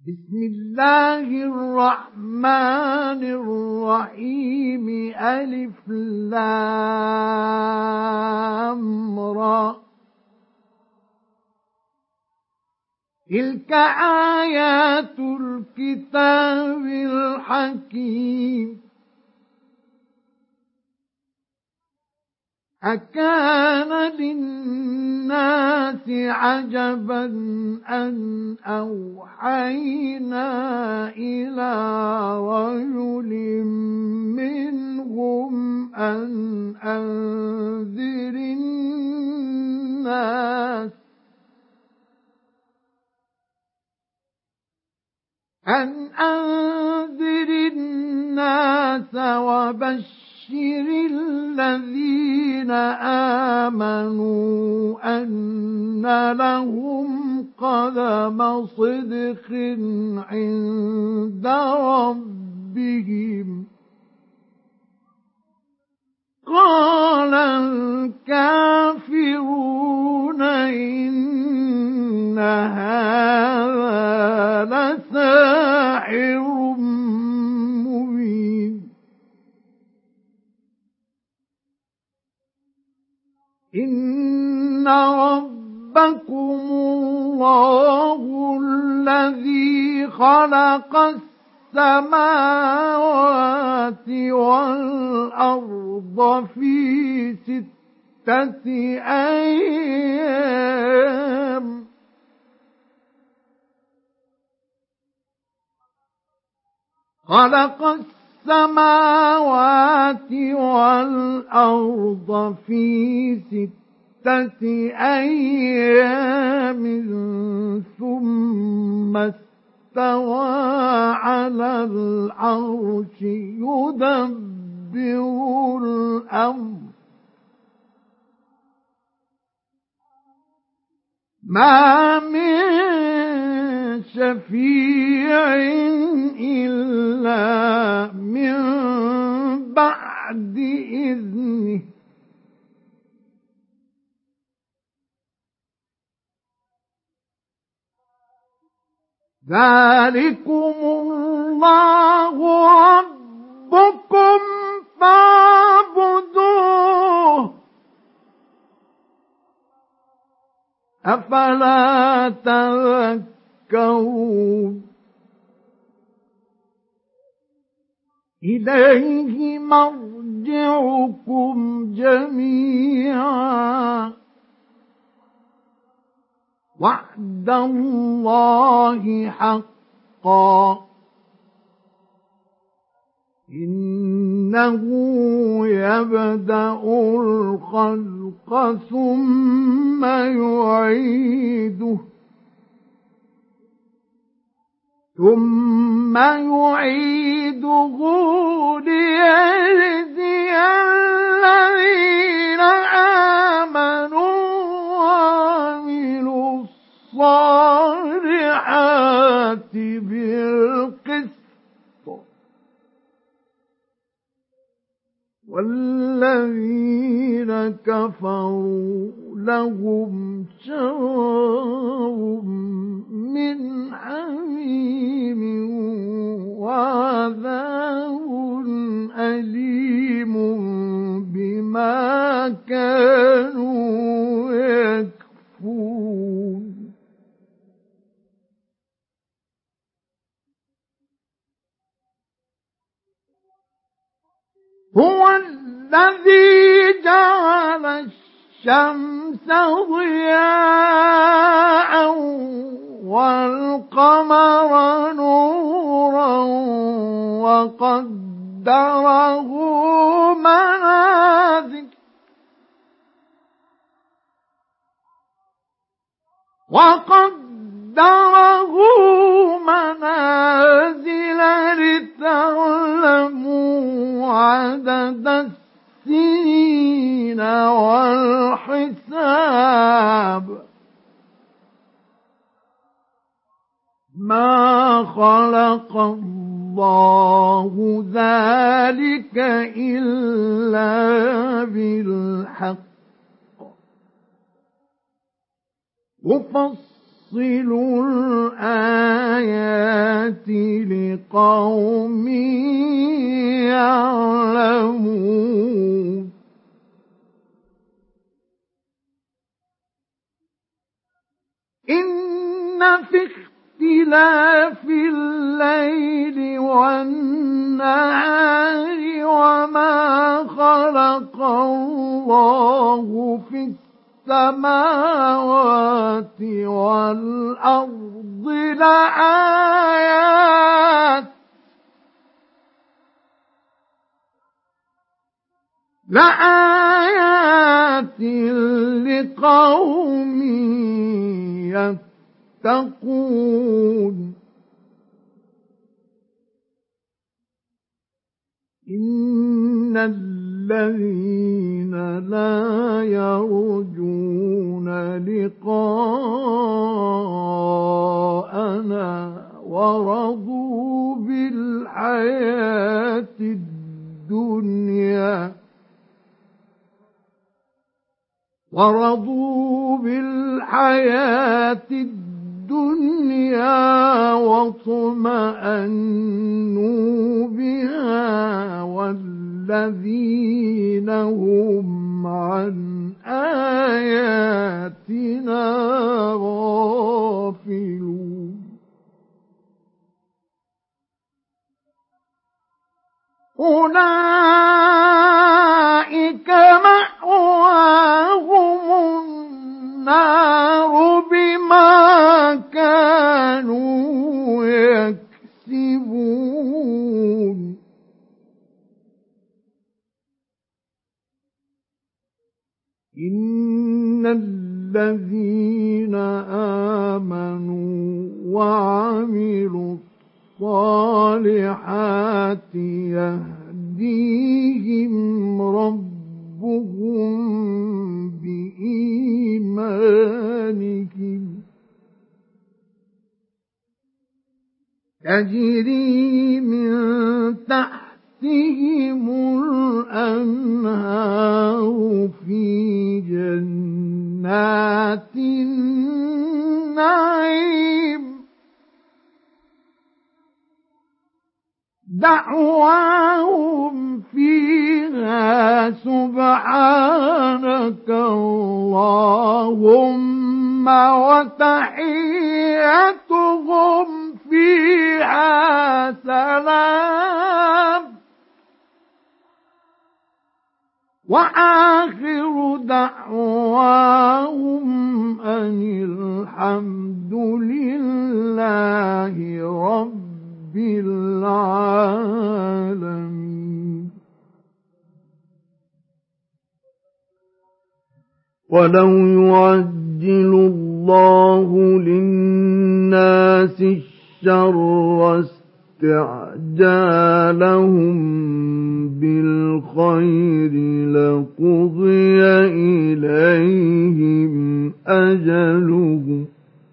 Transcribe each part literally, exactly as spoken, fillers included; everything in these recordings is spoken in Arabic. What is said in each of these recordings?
بسم الله الرحمن الرحيم ألف لام را تلك آيات الكتاب الحكيم أكان للناس عجبا أن أوحينا إلى رجل منهم أن أنذر الناس أن أنذر الناس وبشر الذين آمنوا أن لهم قدم صدق عند ربهم قال الكافرون إن هذا لساحر مبين إن ربكم الله الذي خلق السماوات والأرض في ستة أيام خلق السماوات والأرض في ستة أيام ثم استوى على العرش يدبر الأمر ما من شفيع إلا من بعد إذنه ذلكم الله ربكم فاعبدوه أفلا تذكرون إليه مرجعكم جميعا وعد الله حقا إنه يبدأ الخلق ثم يعيده ثم يعيده ليجزي الذين آمنوا وعملوا الصالحات بالقسط والذين كفروا لهم شراب من حميم وعذاب أليم بما كانوا يكفرون هو الذي جعل الشمس ضياء والقمر نورا وقدره منازل وقدره منازل لتعلموا عدد السنين والحساب ما خلق الله ذلك إلا بالحق يفصل الآيات في اختلاف الليل والنهار وما خلق الله في السماوات والأرض لآيات لآيات لقوم يتقون إن الذين لا يرجون لقاءنا ورضوا بالحياة الدنيا ورضوا بالحياة الدنيا واطمأنوا بها والذين هم عن آياتنا غافلون أولئك مأواهم النار بما كانوا يكسبون إن الذين آمنوا وعملوا الصالحات يهديهم ربهم بإيمانهم تجري من تحتهم الأنهار في جنات النعيم دعواهم فيها سبحانك اللهم وتحيتهم فيها سلام وآخر دعواهم أن الحمد لله رب بالعالمين ولو يعجل الله للناس الشر استعجالهم بالخير لقضي إليهم أجلهم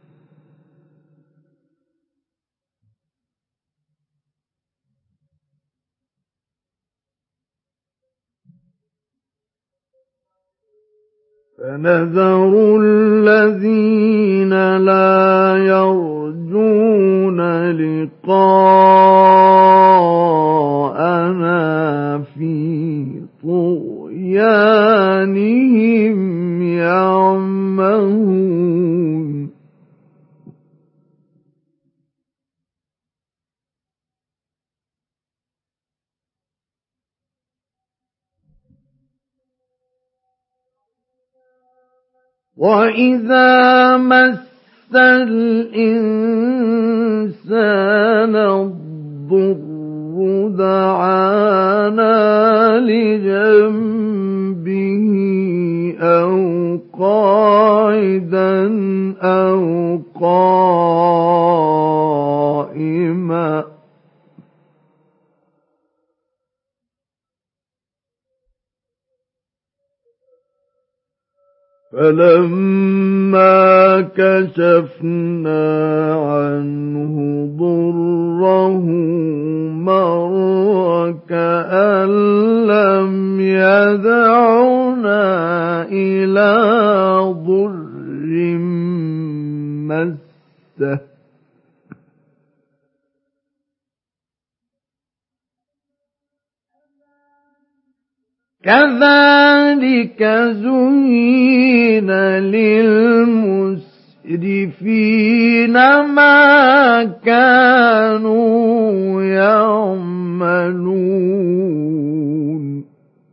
فنذر الذين لا يرجون لقاءنا في طغيانهم يعمهون وَإِذَا مَسَّ الْإِنسَانَ الضُّرُّ دَعَانَا لِجَنبِهِ أَوْ قَاعِدًا أَوْ قَائِمًا فَلَمَّا كَشَفْنَا عَنْهُ ضُرَّهُ مَرَّ كَأَن لَّمْ يَدْعُنَا إِلَىٰ ضُرٍّ مَّسَّهُ كَذَٰلِكَ زُيِّنَ لِلْمُسْرِفِينَ مُسْرِفِينَ مَا كَانُوا يَعْمَلُونَ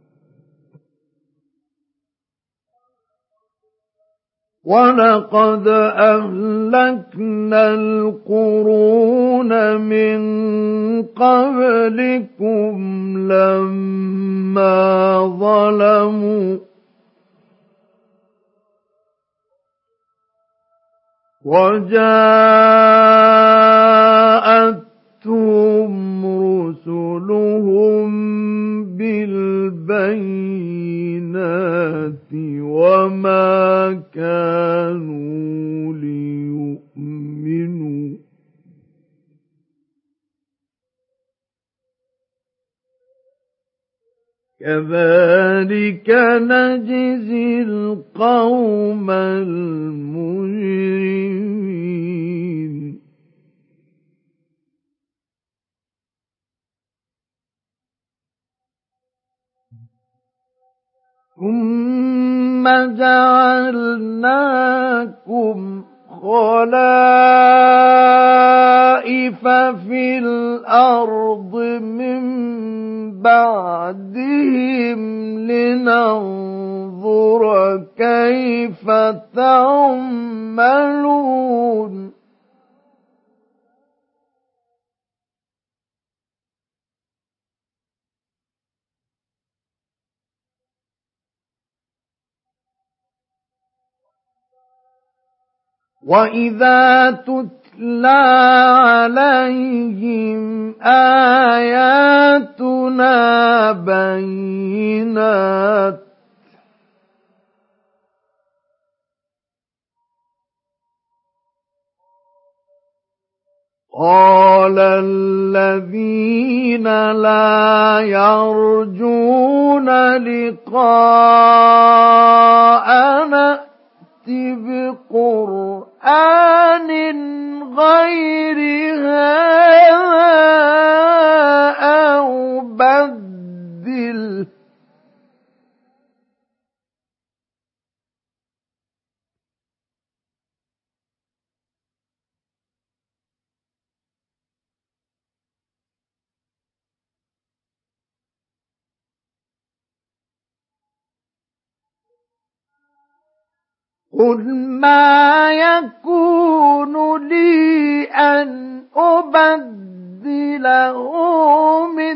وَلَقَدْ أَهْلَكْنَا الْقُرُونَ مِنْ قَبْلِكُمْ لَمَّا ظَلَمُوا وَجَاءَتْهُمْ رُسُلُهُم بِالْبَيِّنَاتِ وَمَا كَانُوا لِيُؤْمِنُوا كَذَلِكَ نَجْزِي الْقَوْمَ الْمُجْرِمِينَ ثُمَّ جَعَلْنَاكُمْ خَلَائِفَ فِي الْأَرْضِ مِن بَعْدِهِمْ لِنَنظُرَ كَيْفَ تَعْمَلُونَ وَإِذَا تُتْلَى عَلَيْهِمْ آيَاتُنَا بَيِّنَاتٍ قَالَ الَّذِينَ لَا يَرْجُونَ لِقَاءَنَا ائْتِ بِقُرْآنٍ غَيْرِ هَٰذَا أَوْ بَدِّلْهُ قُلْ مَا يَكُونُ لِي أَنْ أُبَدِّلَهُ مِنْ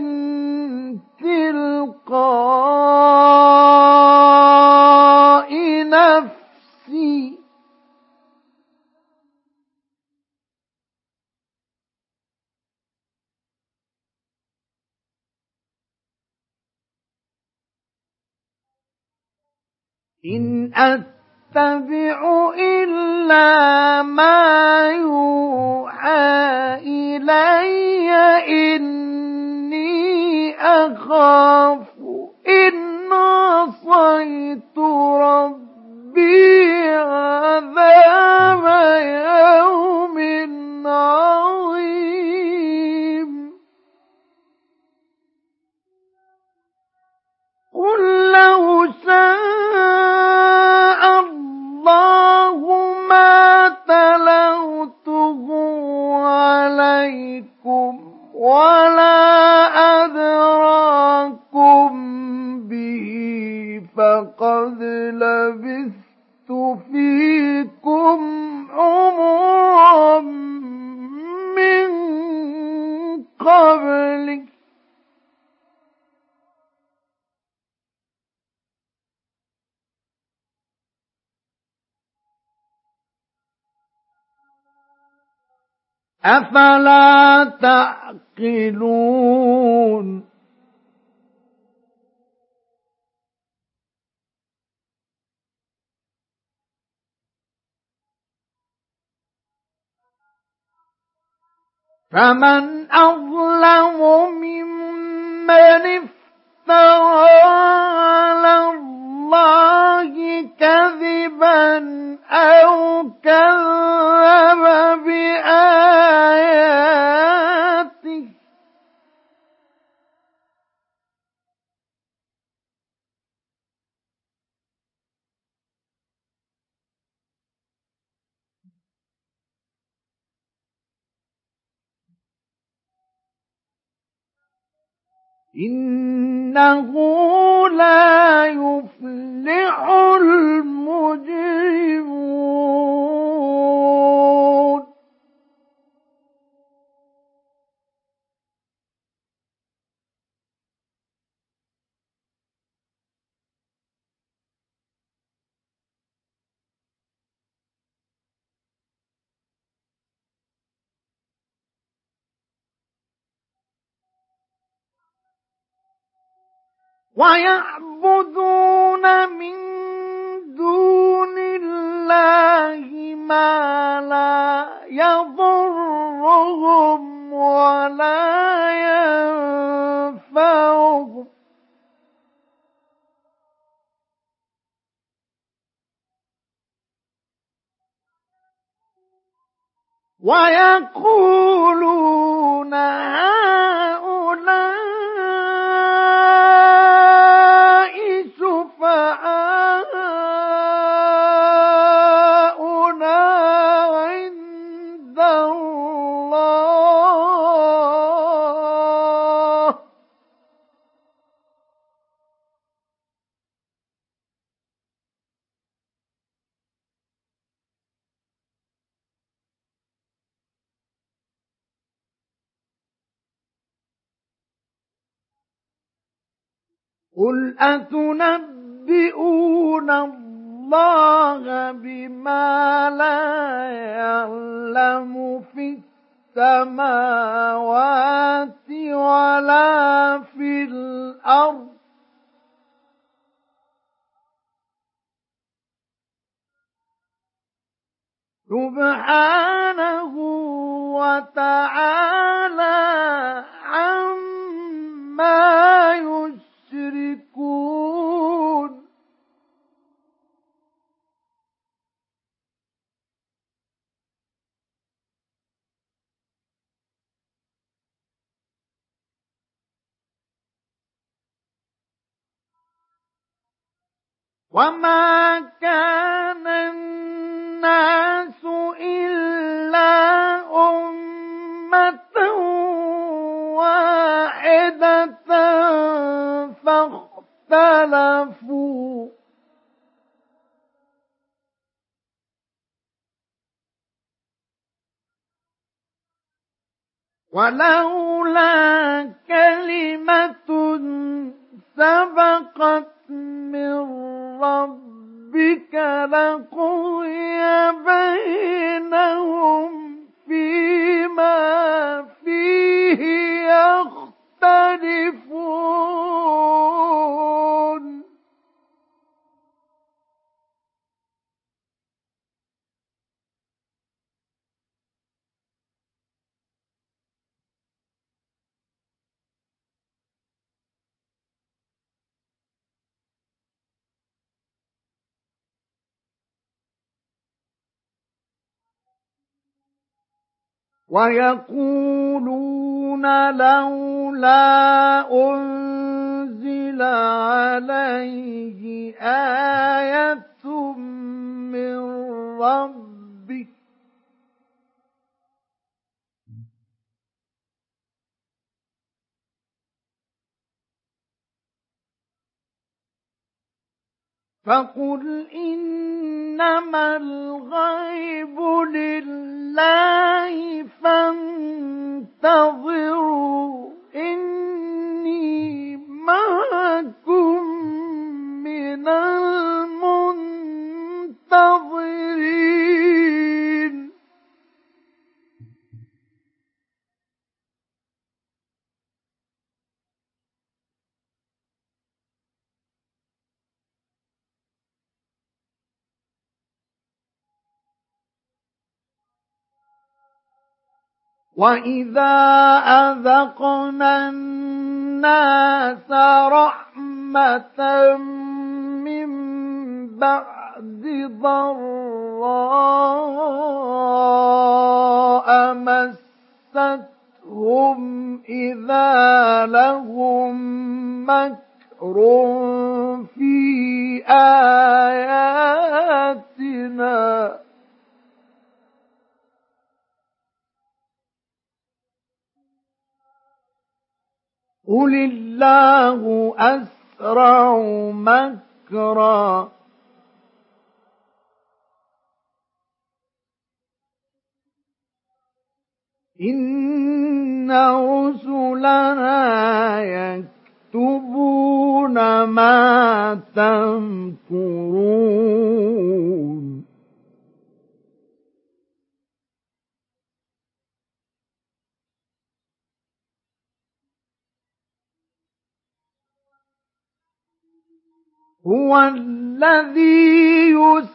تِلْقَاءِ نَفْسِي إِنْ أَتَّبِعُ إِلَّا مَا يُوحَىٰ إِلَيَّ إِنِّي أَخَافُ إِنْ عَصَيْتُ رَبِّي عَذَابَ يَوْمٍ عَظِيمٍ قُل لَّوْ شَاءَ اللَّهُ مَا تَلَوْتُهُ عَلَيْكُمْ وَلَا أَدْرَاكُم بِهِ فَقَدْ لَبِثْتُ فِيكُمْ عُمُرًا مِّن قَبْلِهِ أَفَلَا تَعْقِلُونَ فَمَنْ أَظْلَمُ مِمَّنِ افْتَرَىٰ عَلَى اللَّهِ كَذِبًا أَوْ كَذَّبَ بِآيَاتِهِ إنه لا يفلح المجرمون ويعبدون من دون الله ما لا يضرهم ولا ينفعهم ويقولون هؤلاء شفعاؤنا عند الله قل أتنبئون الله بما لا يعلم في السماوات ولا في الأرض سبحانه وتعالى عما يشركون وما كان الناس إلا أمة واحدة فاختلفوا ولولا كلمة سبقت من ربك لقضي بينهم فيما فيه يختلفون ويقولون لولا أنزل عليه آية من ربه فقل إنما الغيب لله فانتظروا إني معكم من المنتظرين وَإِذَا أَذَقْنَا النَّاسَ رَحْمَةً مِّن بَعْدِ ضَرَّاءَ مَسَّتْهُمْ إِذَا لَهُم مَّكْرٌ فِي آيَاتِنَا قل الله أسرع مكرا إن رسلنا يكتبون ما تمكرون هو الذي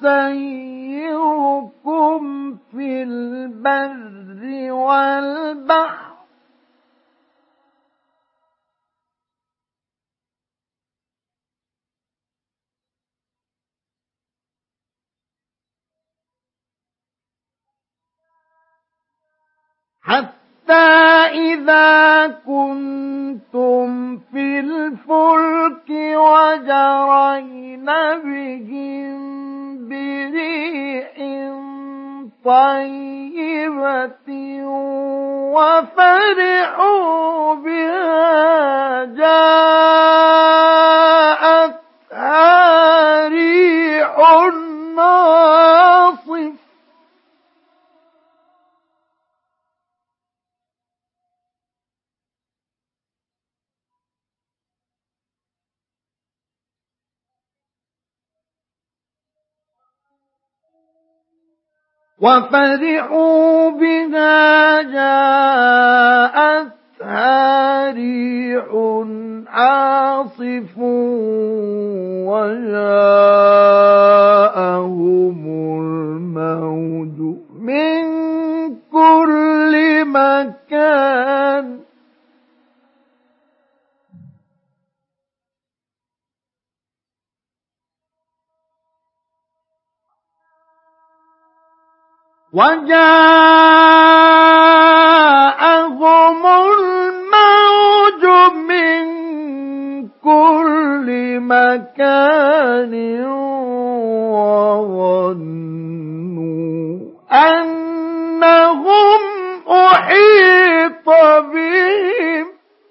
يسيركم في البر والبحر حتى إذا كنتم في الفلك وجرين بهم بريح طيبة وفرحوا بها جاءتها ريح عاصف وفرحوا بها جاءتها ريح عاصف وجاءهم الموج من كل مكان وجاءهم الموج من كل مكان وظنوا أنهم أحيط بهم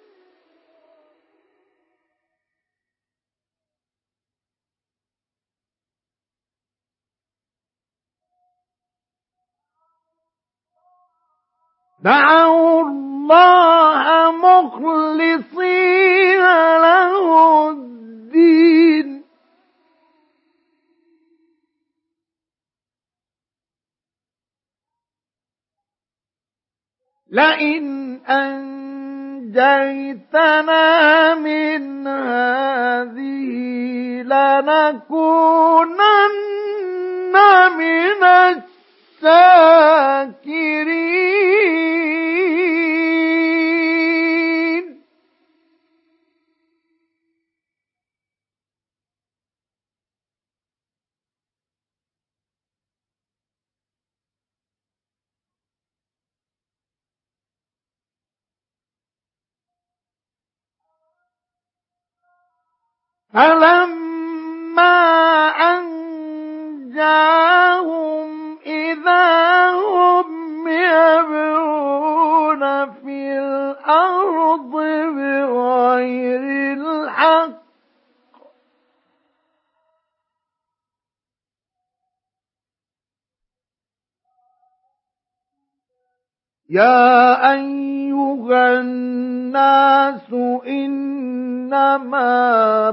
دعوا الله مخلصين له الدين لئن أنجيتنا من هذه لنكونن من الشاكرين فلما أنجاهم إذا هم يبغون في الأرض بغير الحق يا أيها الناس إنما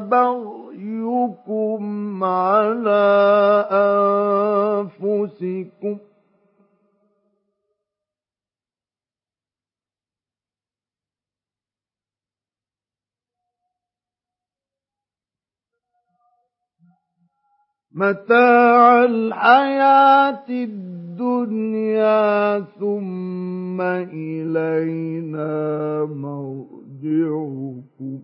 بغيكم على أنفسكم متاع الحياة الدنيا ثم إلينا مرجعكم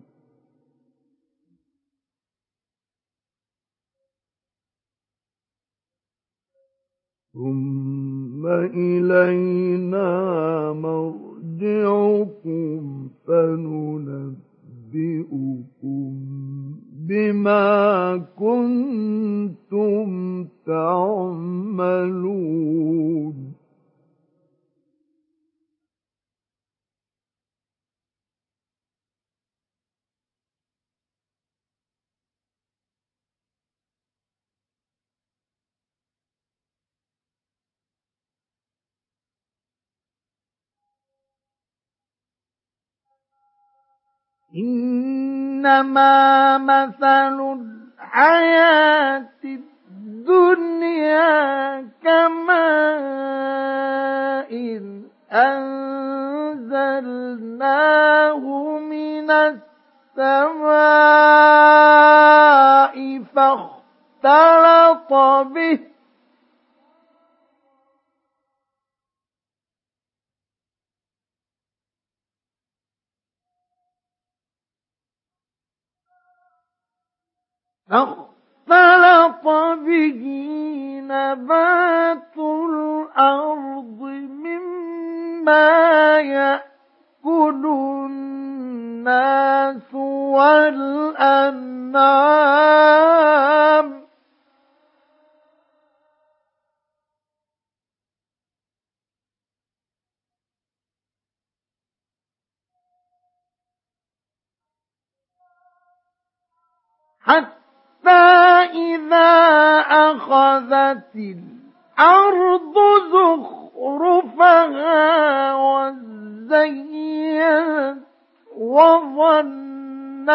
ثم إلينا مرجعكم فننبئكم بما كنتم تعملون إنما مثل الحياة الدنيا كماء أنزلناه من السماء فاختلط به فاختلط به نبات الأرض مما يأكل الناس والأنعام حتى إذا أخذت الأرض زخرفها وزينت وظن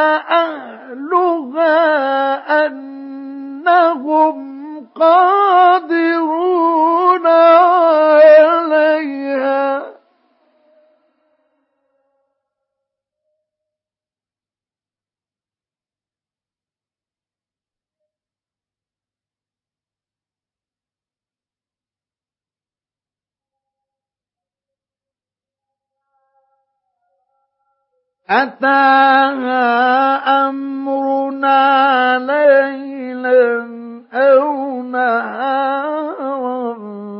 أهلها أنهم قادرون عليها أتاها أمرنا ليلا أو نهارا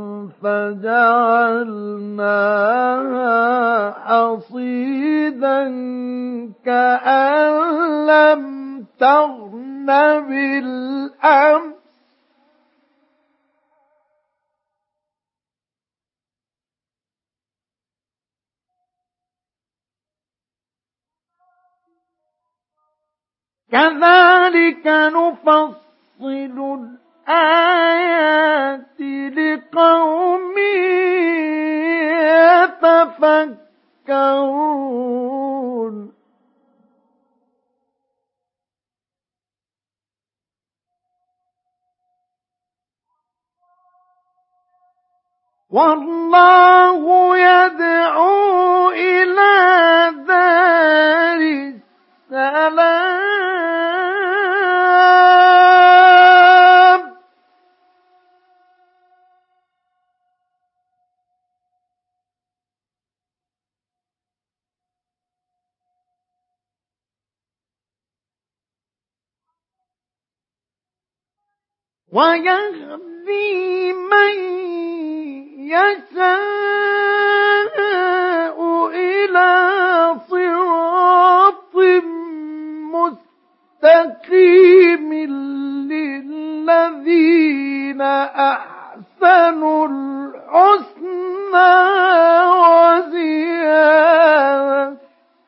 فجعلناها حصيدا كأن لم تغن بالأمس كذلك نفصل الآيات لقوم يتفكرون والله يدعو إلى دار السلام ويهدي من يشاء إلى صراط مستقيم للذين أحسنوا الحسنى وزيادة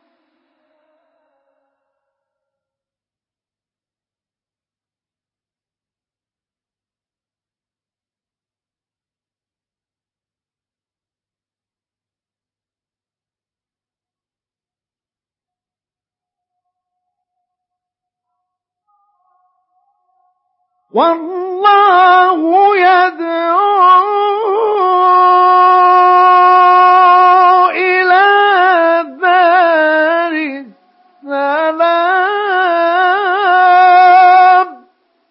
والله يدعو إلى دار السلام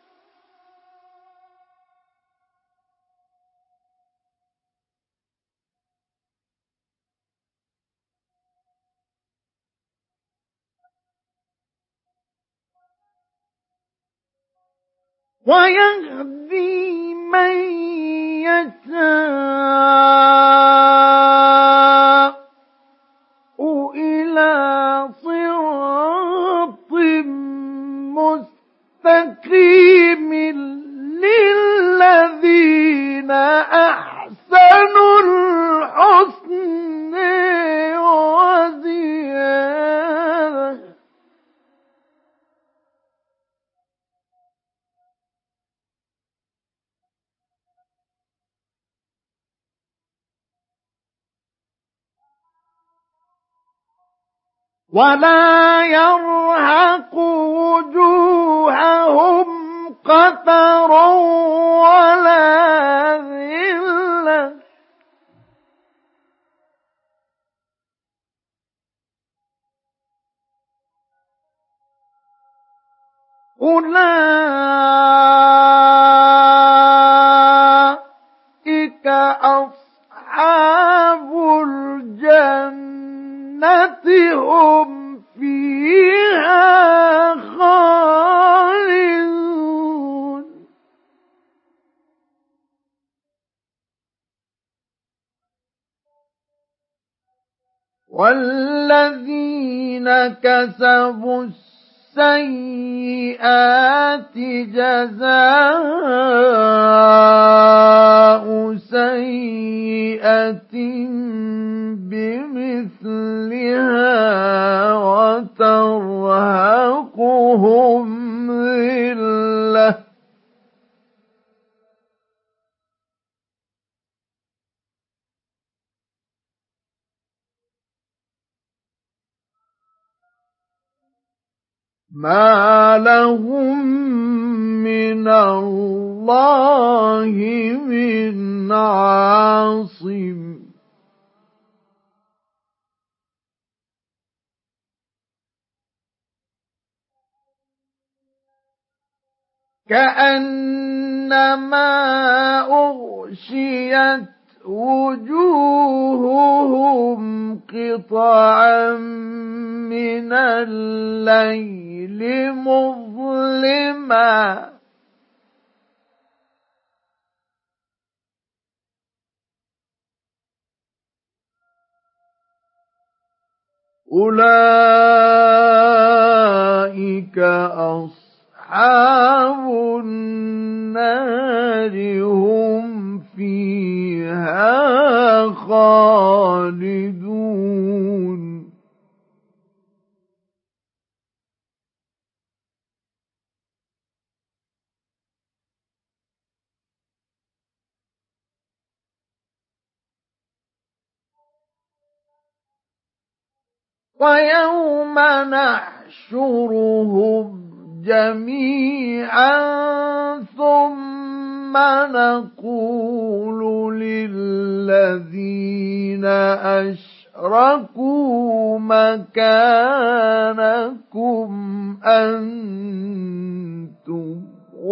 ويهدي من يشاء إلى صراط مستقيم للذين أحسنوا الحسن وزيادة ولا يرهق وجوههم قتر ولا ذلة أولئك أصحاب الجنة هم فيها خالدون والذين كسبوا السيئات جزاء سيئة بمثلها وترهقهم ذلة ما لهم من الله من عاصم كأنما أغشيت وجوههم قطعا من الليل مظلما أولئك أصحاب النار هم فيها خالدون ويوم نحشرهم جميعا ثم نقول للذين أشركوا مكانكم أنتم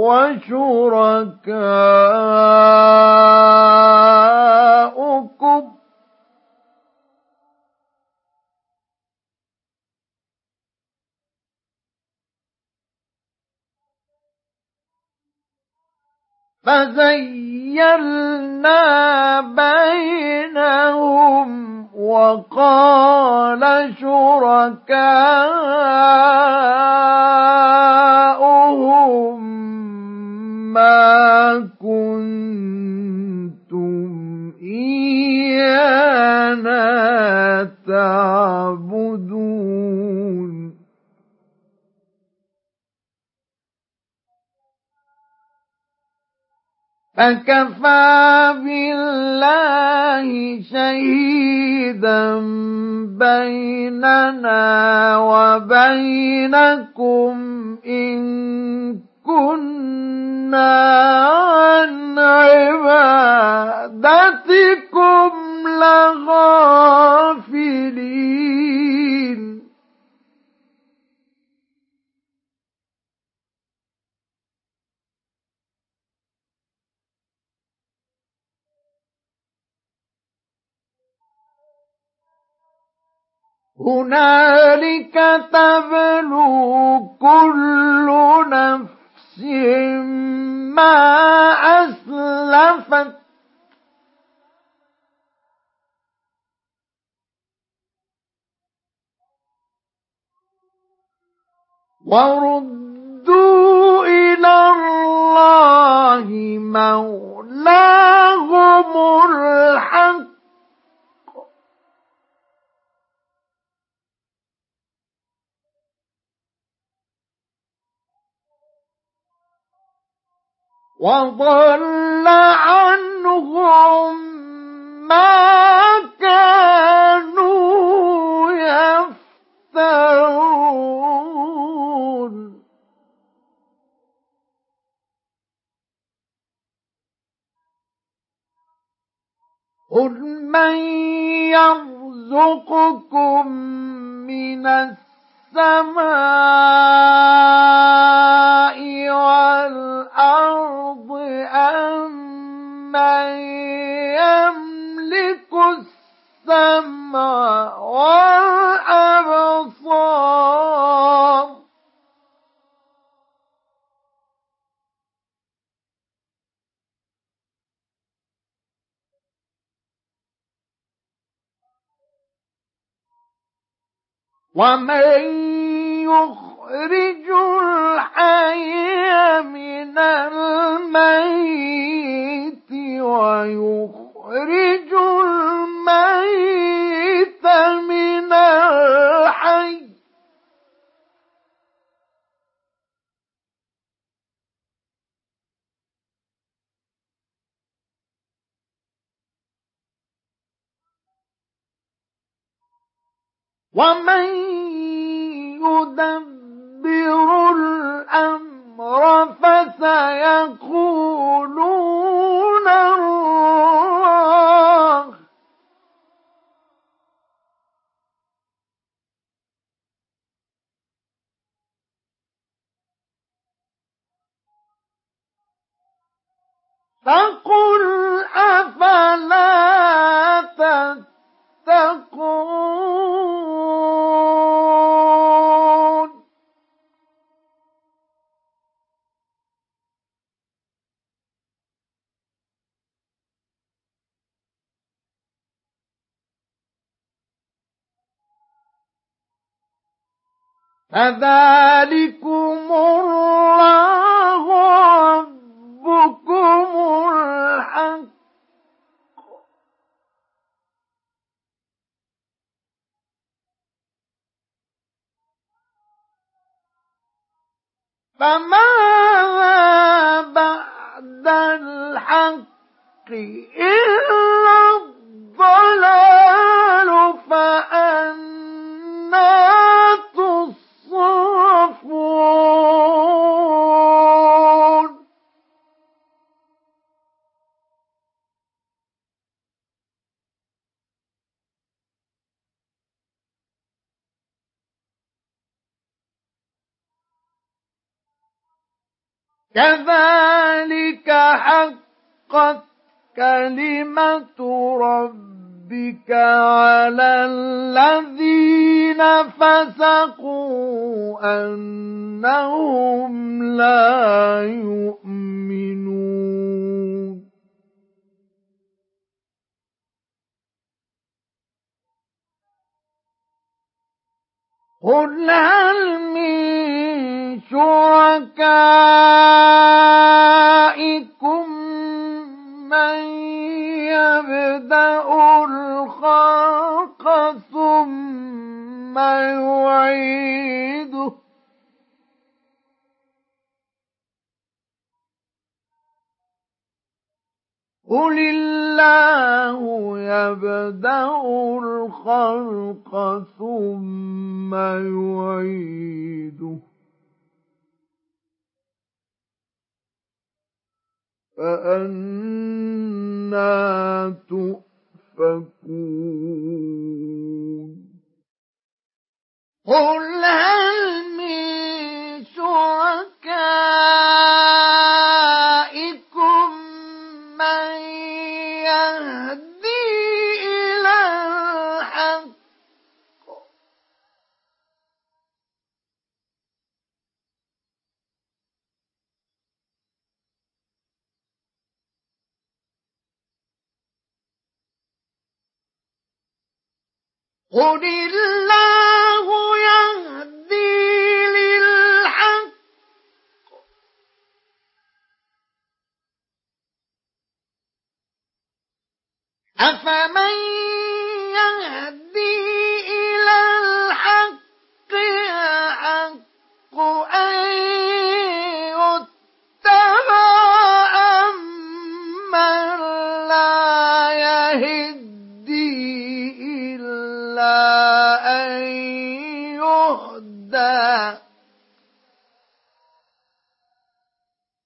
وشركاؤكم فزيّلنا بينهم وقال شركاؤهم ما كنتم إيانا تعبدون فكفى بالله شهيدا بيننا وبينكم إن كنا عن عبادتكم لغافلين هنالك تبلو كل نفس ما أسلفت وردوا إلى الله مولاهم الحق وضل عنهم ما كانوا يفترون يرزقكم من السماء والأرض أمن يملك السمع والأبصار ومن يخرج الحي من الميت ويخرج الميت من الحي ومن يدبر الأمر فسيقولون الله فقل أفلا تتقون فذلكم الله ربكم الحق فماذا بعد الحق إلا الضلال فأنى تصرفون كذلك حقت كلمة ربك على الذين فسقوا أنهم لا يؤمنون قل هل من شركائكم من يبدأ الخلق ثم يعيده قل الله يبدأ الخلق ثم يعيده فأنى تؤفكون قل هل من شركائكم من يهدي إلى الحق قل الله يهدي للحق أفمن يهدي إلى الحق أحق أن يتبع أمن لا يهدي إلا أن يهدى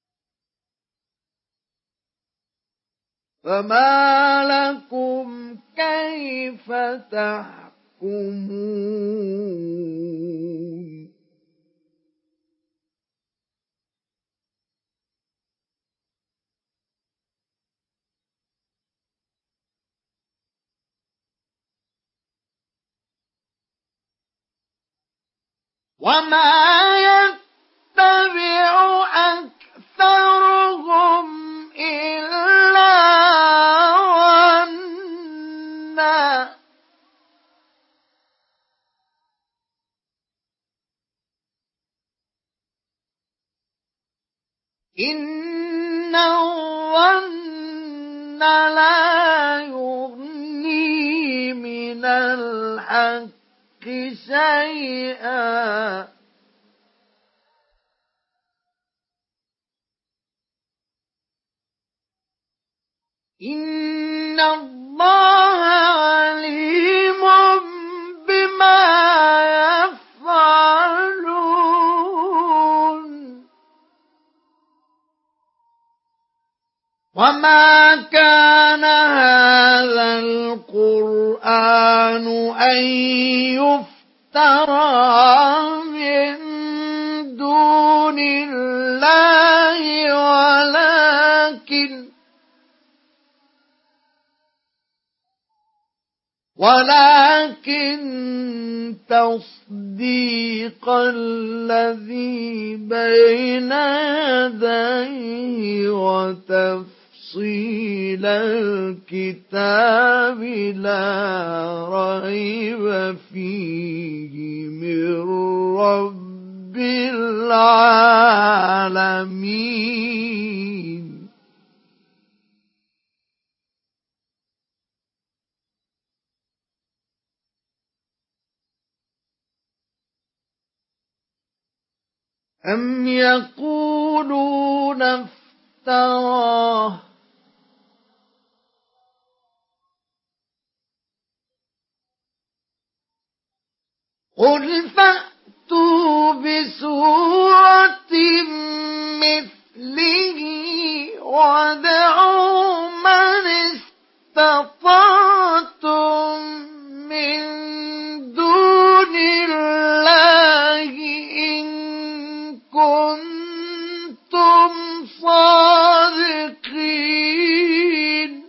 فما لكم كيف تحكمون وما يتبع أكثرهم إلا ظنا إن الظن لا يغني من الحق شيئا إن الله عليم بما يفعلون وما كان هذا القرآن أن يفترى من دون الله ولكن ولكن تصديق الذي بين يديه وتفصيل الكتاب لا ريب فيه من رب العالمين أم يقولون افتراه قل فأتوا بسورة مثله وادعوا من استطعتم من دون الله إن كنتم صادقين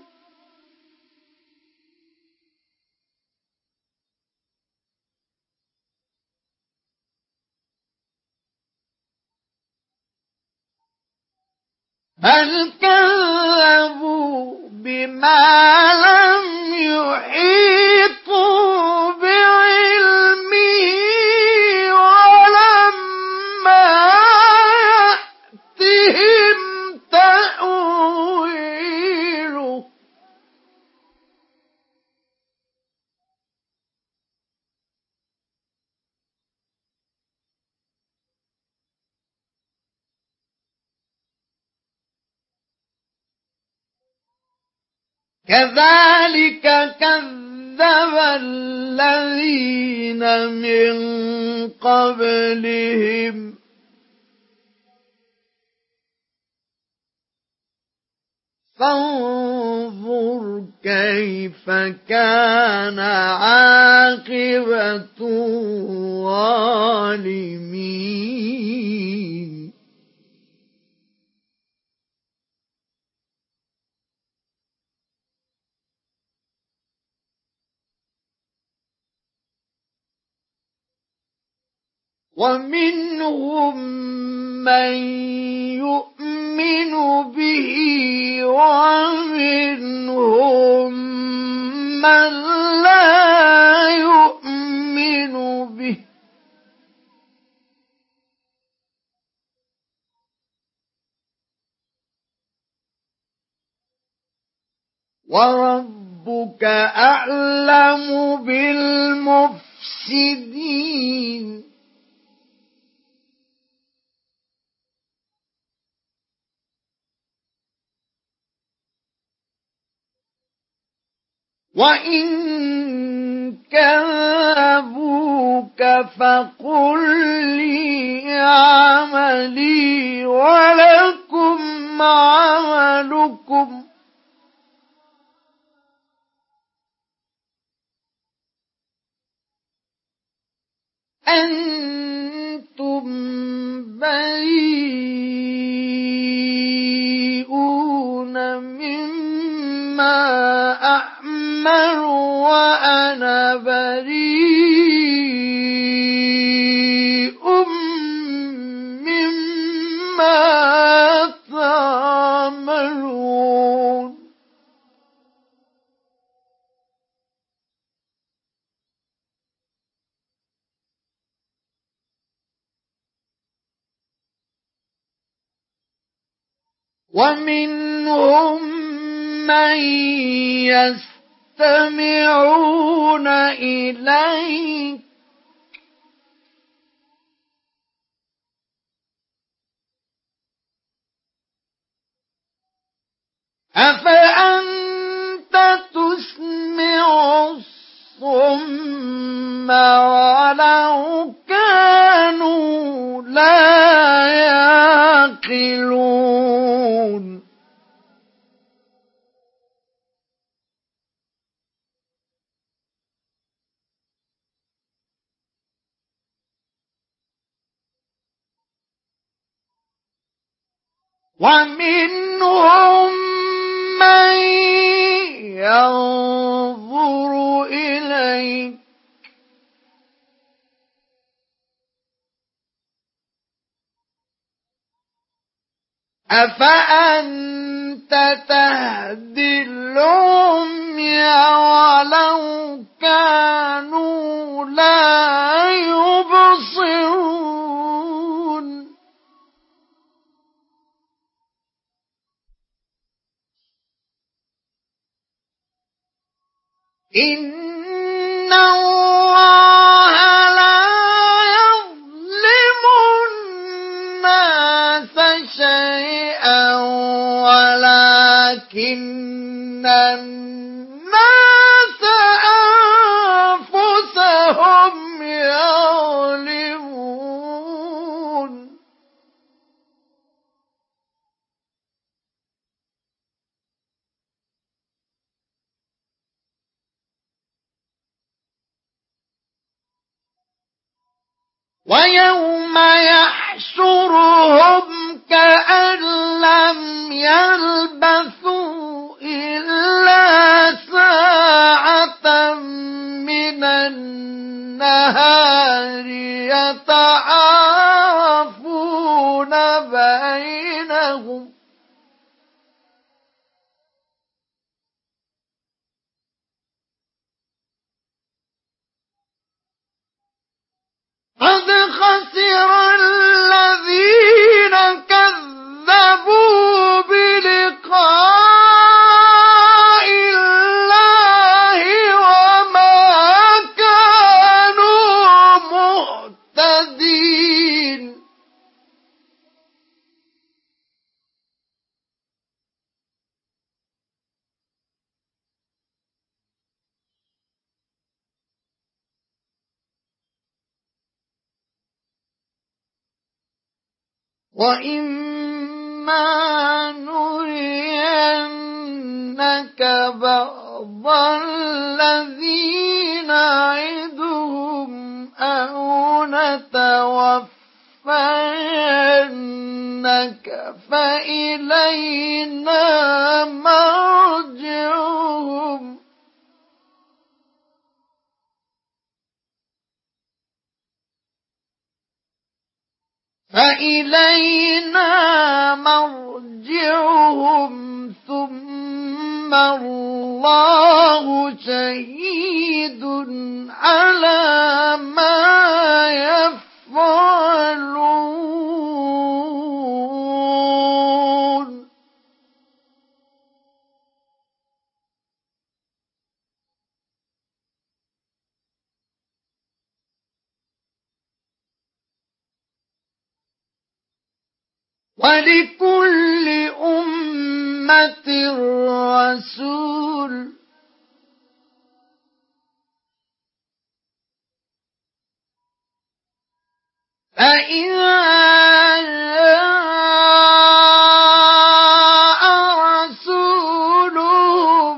بل كذبوا بما لم يحيطوا بعلمه ولما يأتهم تأويله كذلك كذب الذين من قبلهم فانظر كيف كان عاقبة الظالمين ومنهم من يؤمن به ومنهم من لا يؤمن به وربك أعلم بالمفسدين وإن كذبوك فقل لي عملي ولكم عملكم أنتم بريئون مما أعمل وأنا بريء مما تعملون ومنهم من يستمعون إليك أفأنت تسمع الصم ولو كانوا لا يعقلون ومنهم من ينظر إليك أفأنت تهدي العمي ولو كانوا لا يبصرون إن الله لا يظلم الناس شيئا ولكن الناس أنفسهم يظلمون ويوم يحشرهم كأن لم يلبثوا إلا ساعة من النهار يتعارفون بينهم قد خسر الذين كذبوا بلقاء الله وما كانوا مهتدين وَإِمَّا نُرِيَنَّكَ بَعْضَ الَّذِي نَعِدُهُمْ أَوْ نَتَوَفَّيَنَّكَ فَإِلَيْنَا مَرْجِعُهُمْ فإلينا مرجعهم ثم الله شهيد على ما يفعلون وَلِكُلِّ أُمَّةٍ رَّسُولٌ فَإِذَا جَاءَ رَسُولُهُمْ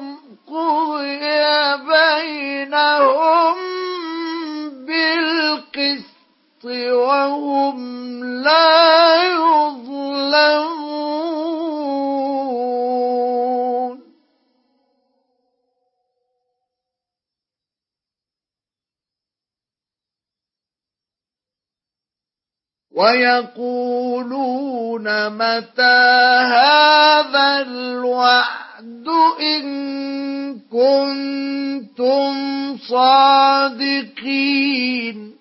قُضِيَ بَيْنَهُم بِالْقِسْطِ ويقولون متى هذا الوعد إن كنتم صادقين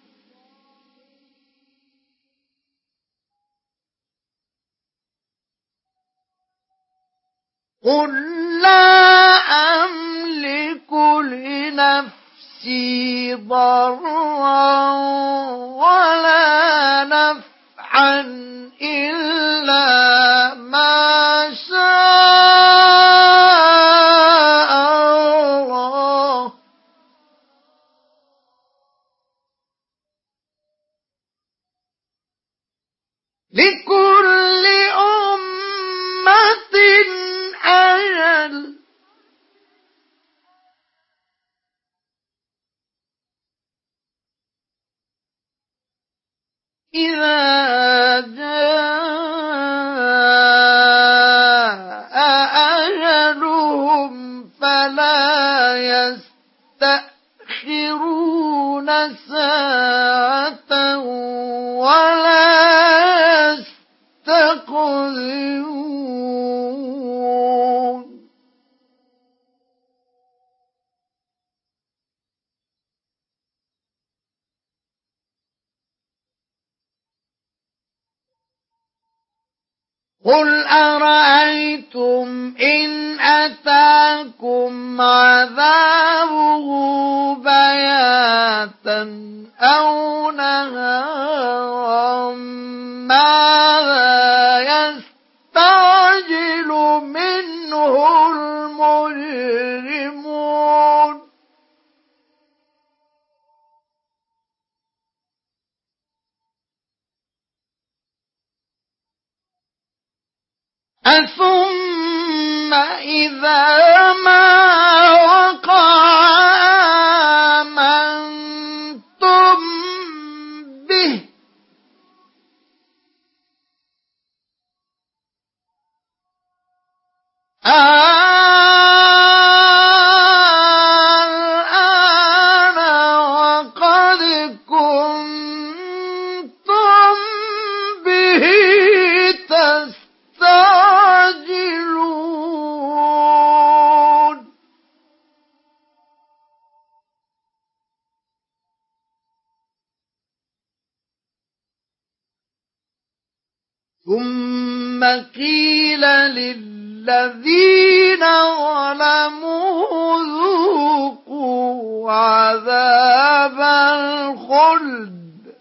قل لا أملك لنفسي ضرا ولا نفعا إلا ما شاء الله لكل أمة أجل إذا جاء أجلهم فلا يستأخرون ساعة ولا يستقدمون قل أرأيتم إن أتاكم عذابه بياتا أو نهارا ماذا يستعجل منه المجرمون أثم إذا ما وقع آمنتم به الآن وقد كنتم به تستعجلون ثم قيل للذين ظلموا ذوقوا عذاب الخلد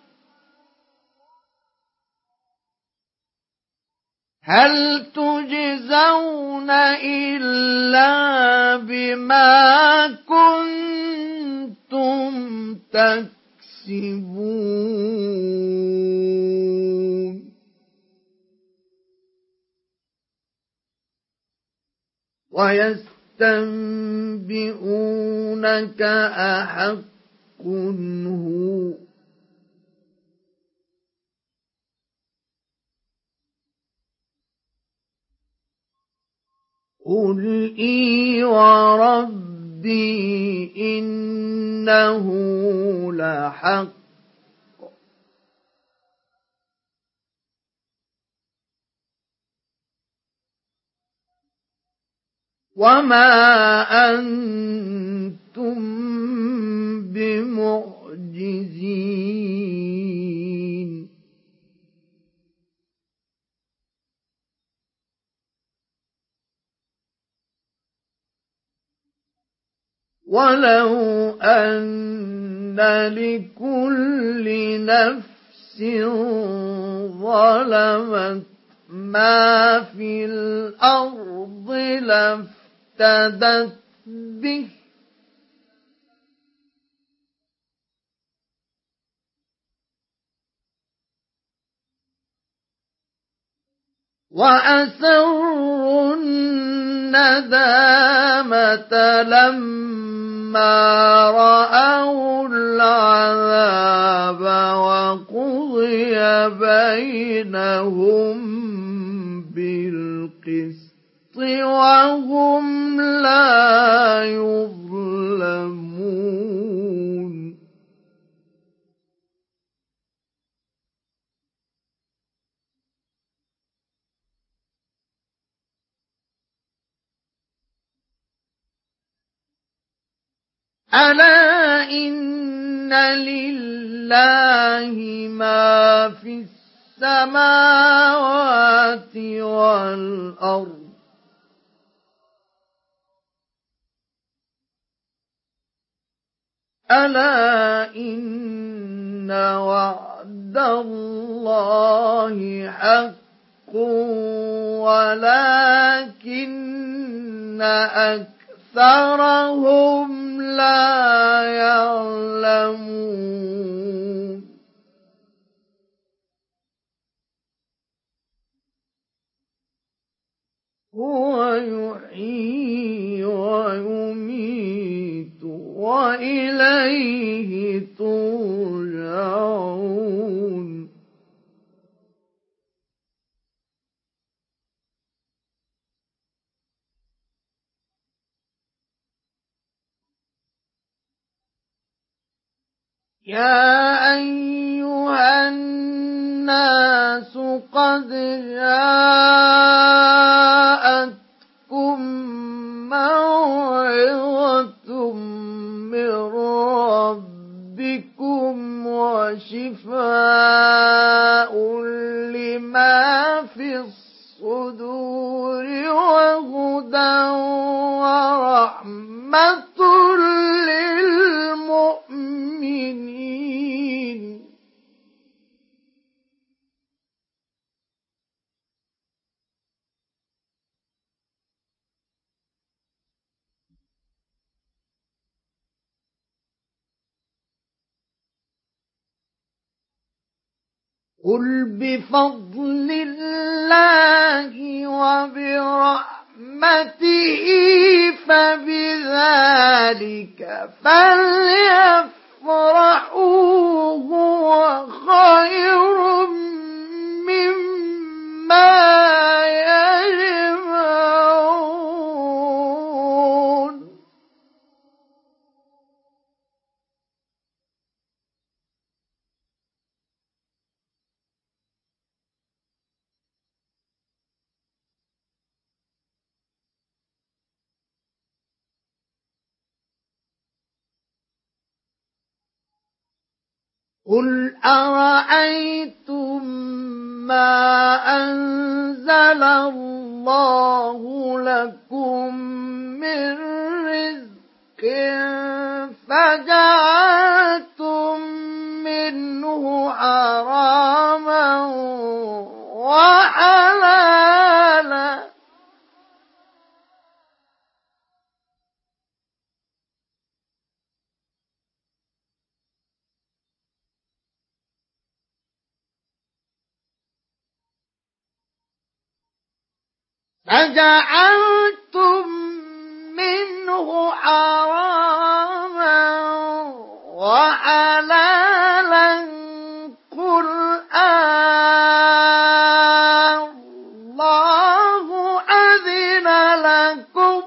هل تجزون إلا بما كنتم تكسبون ويستنبئونك أحق هو قل إي وربي إنه لحق وما أنتم بمعجزين ولو أن لكل نفس ظلمت ما في الأرض لافتدت به وأسروا الندامة لما رأوا العذاب وقضي بينهم بالقسط وهم لا يظلمون ألا إن لله ما في السماوات والأرض ألا إن وعد الله حق ولكن أكثرهم لا يعلمون هو يحيي ويميت وإليه ترجعون يا أيها الناس قد جاءتكم موعظة من ربكم وشفاء لما في الصدور وهدى ورحمة للمؤمنين قل بفضل الله وبرحمته فبذلك فليفرحوا هو خير مما يجمعون قل أرأيتم ما أنزل الله لكم من رزق فجعلتم منه حراما وحلالا فجعلتم منه حراما وحلالا قل الله أذن لكم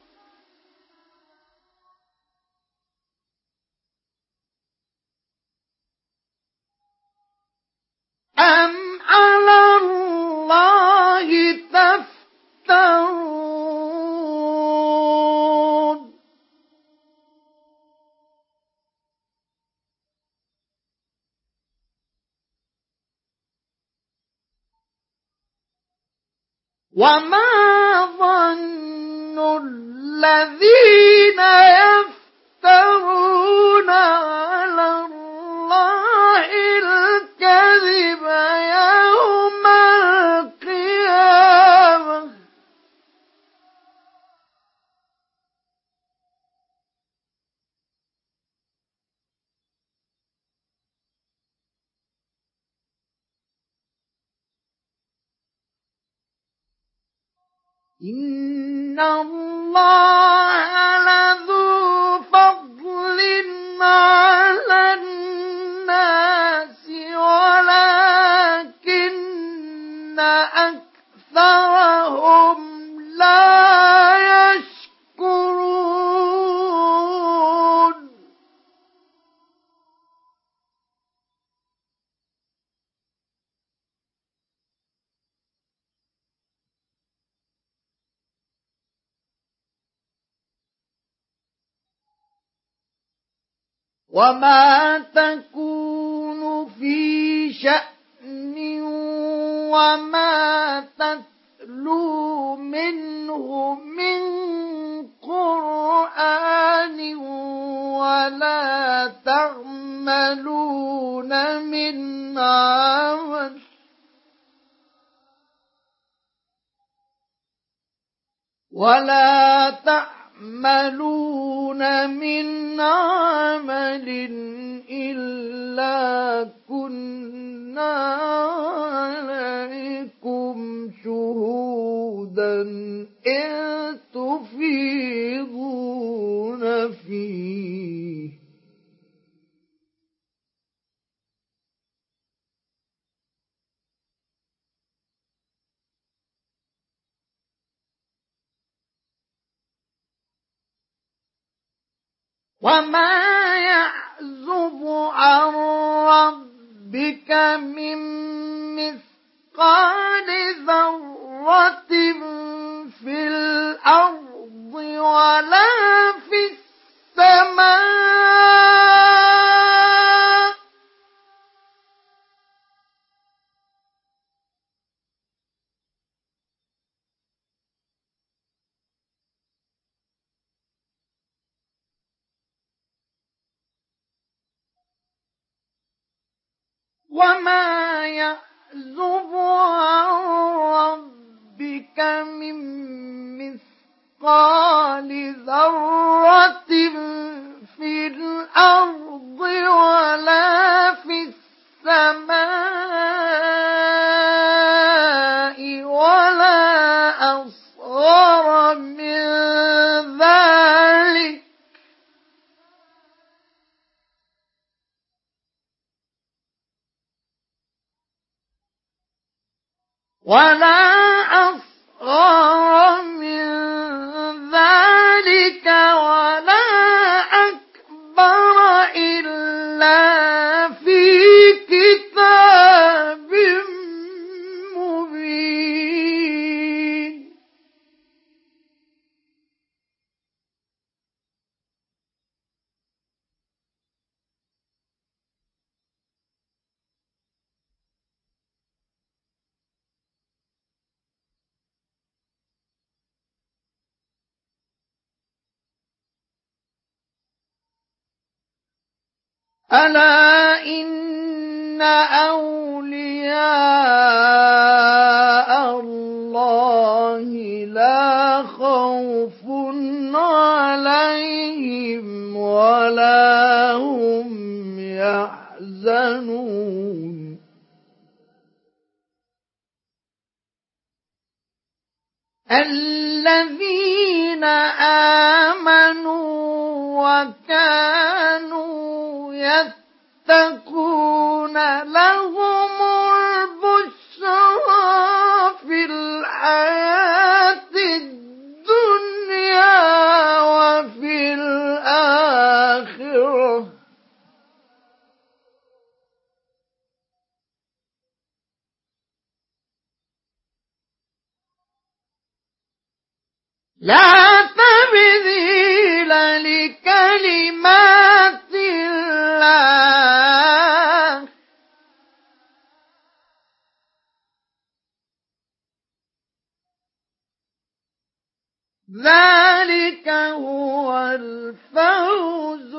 أم على الله تفترون وما ظن الذين يفترون على الله الكذب يوم القيامة إن الله لذو فضل على الناس ولكن أكثرهم لا يشكرون وما تكون في شأن وما تتلو منه من قرآن ولا تعملون من عمل ولا تعملون من عمل إلا كنا عليكم شهودا إذ تفيضون فيه وما يعزب عن ربك من مثقال ذرة في الأرض ولا في السماء وما يعزب عن ربك من مثقال ذرة في الأرض ولا في السماء ولا أصغر من ذلك ولا أصغر من ذلك ولا أكبر إلا في كتاب مبين ألا إن أولياء الله لا خوف عليهم ولا هم يحزنون الذين آمنوا وكانوا يتقون لهم البشرى في الحياة الدنيا وفي الآخرة لا تبديل لكلمات الله ذلك هو الفوز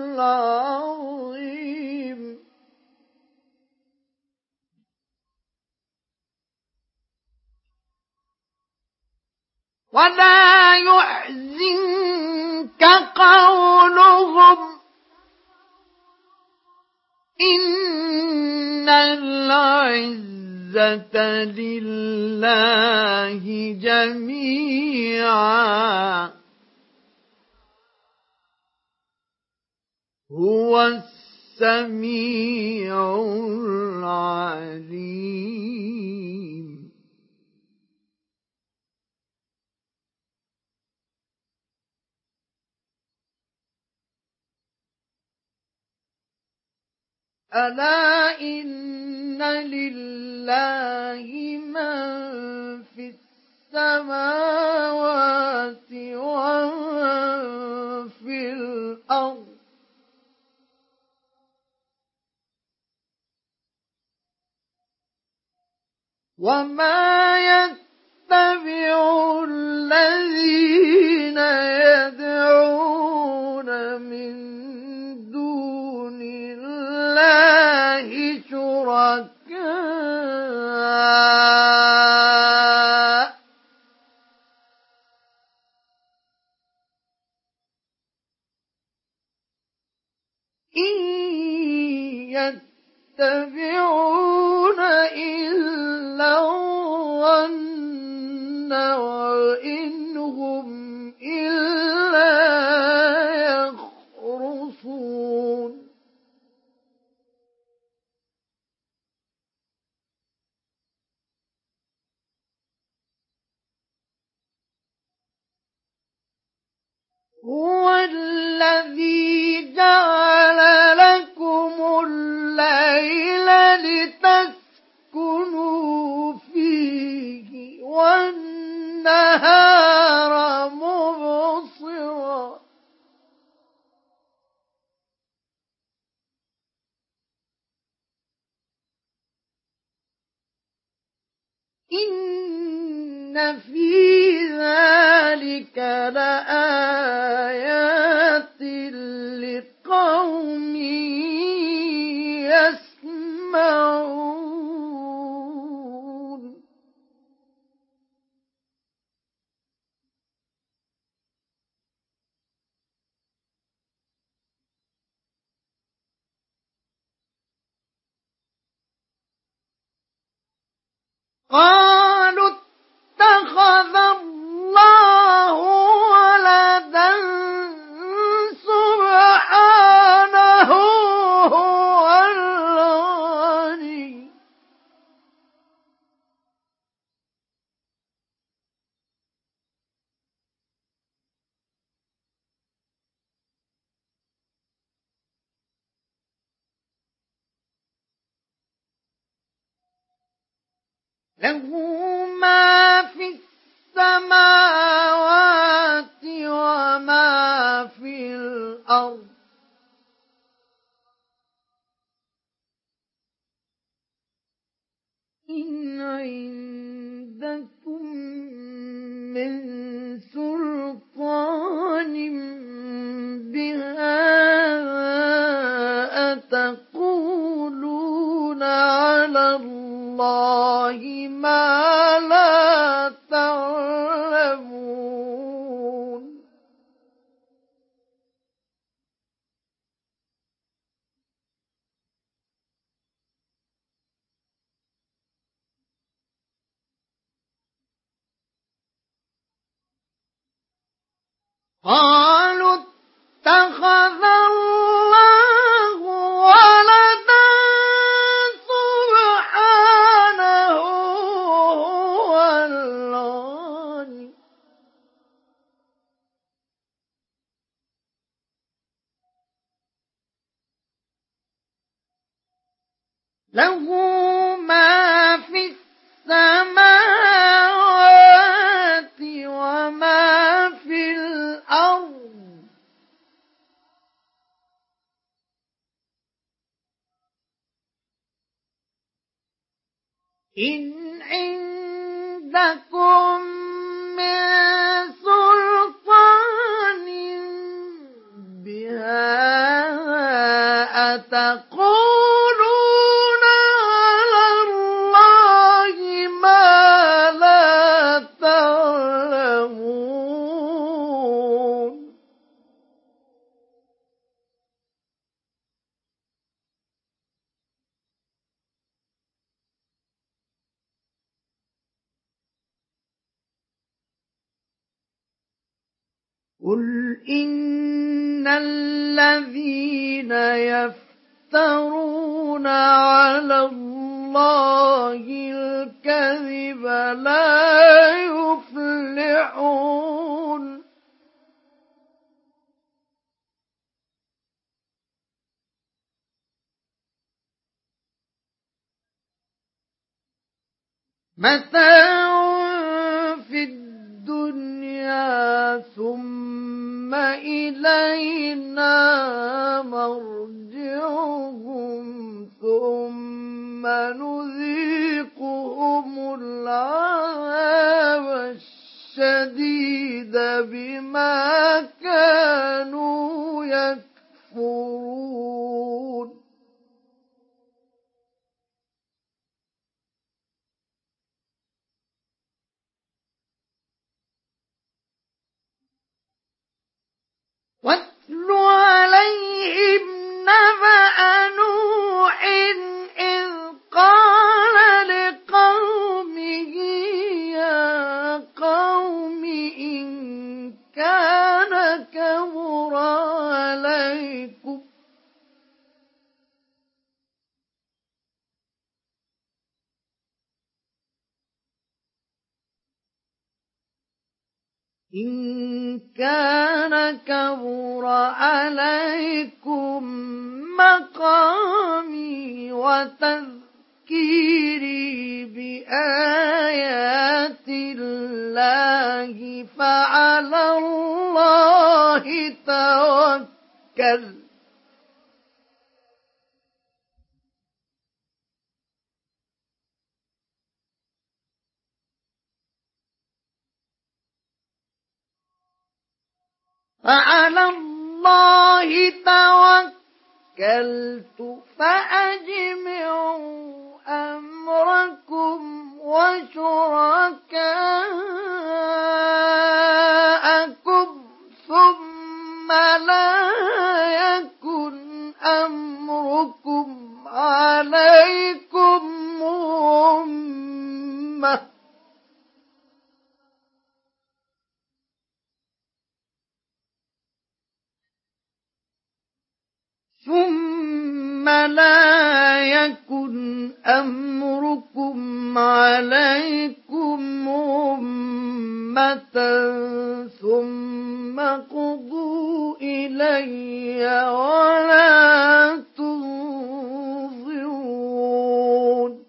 العظيم ولا يحزنك قولهم إن العزة لله جميعا هو السميع العليم ألا إن لله من في السماوات ومن في الأرض وما يتبع الذين يدعون من دون الله شركاء إن يتبعون إلا الظن وإن هم إلا يخرصون هو الذي جعل لكم الليل لتسكنوا فيه والنهار مبصرا إن في ذلك لآيات لقوم يسمعون قالوا اتخذ الله ولدا سبحانه هو الغني له ما في السماوات وما في الأرض إن عندكم من سلطان بهذا أتقولون على الله ما لا تعلمون قالوا اتخذ الله ولدا سبحانه هو الغني له ما في السماوات وما في الأرض إن عندكم من سلطان بهذا أتقولون على الله ما لا تعلمون قل إن الذين يفترون على الله الكذب لا يفلحون متاع في الدنيا ثم إلينا مرجعهم ثم نذيقهم إن كان كبر عليكم مقامي وتذكيري بآيات الله فعلى الله توكل فعلى الله توكلت فأجمعوا أمركم وشركاءكم ثم لا يكن أمركم عليكم غمة ثم لا يكن أمركم عليكم غمة ثم قضوا إلي ولا تنظرون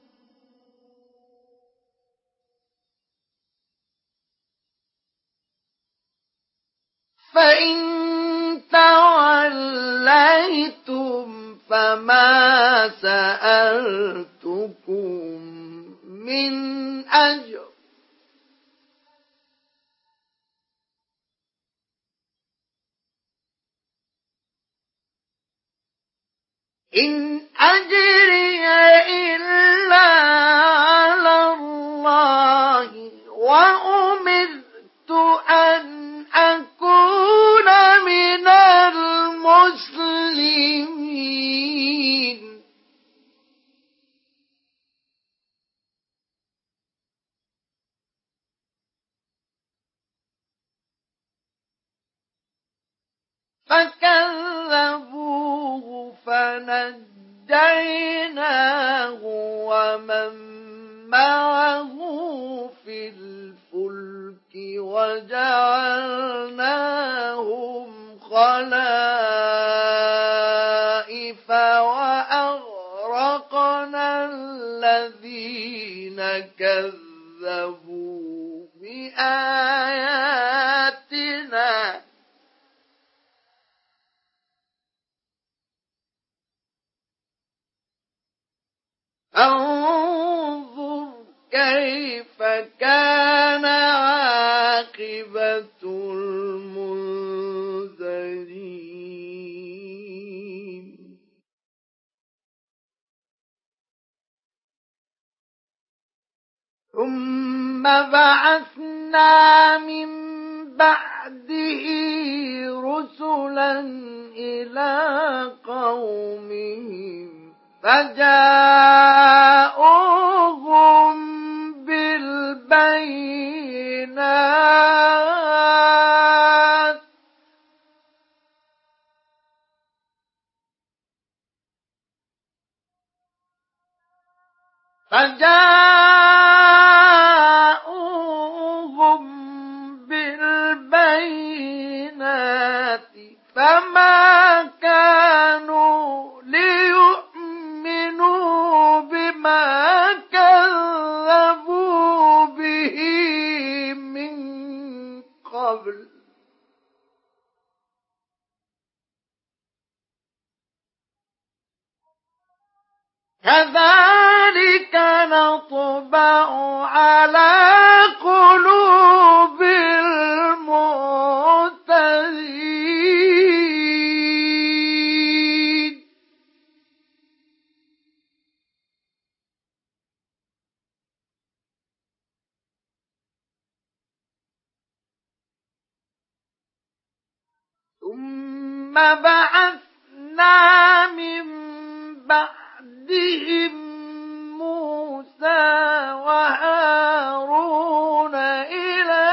فإن توليتم فما سألتكم من أجر إن أجري إلا على الله وأمرت أن أكون من المسلمين فكذبوه فنجيناه ومن معه في الفلك وجعلناهم خلائف وأغرقنا الذين كذبوا بآياتنا انظر كيف كان عاقبة المنذرين ثم بعثنا من بعده رسلا إلى قومهم فجاءوهم بالبينات فجاءوهم بالبينات فما كانوا ليؤمنوا بما كذبوا به من قبل كذلك نطبع على قلوب المعتدين ثم بعثنا من بعدهم موسى وهارون إلى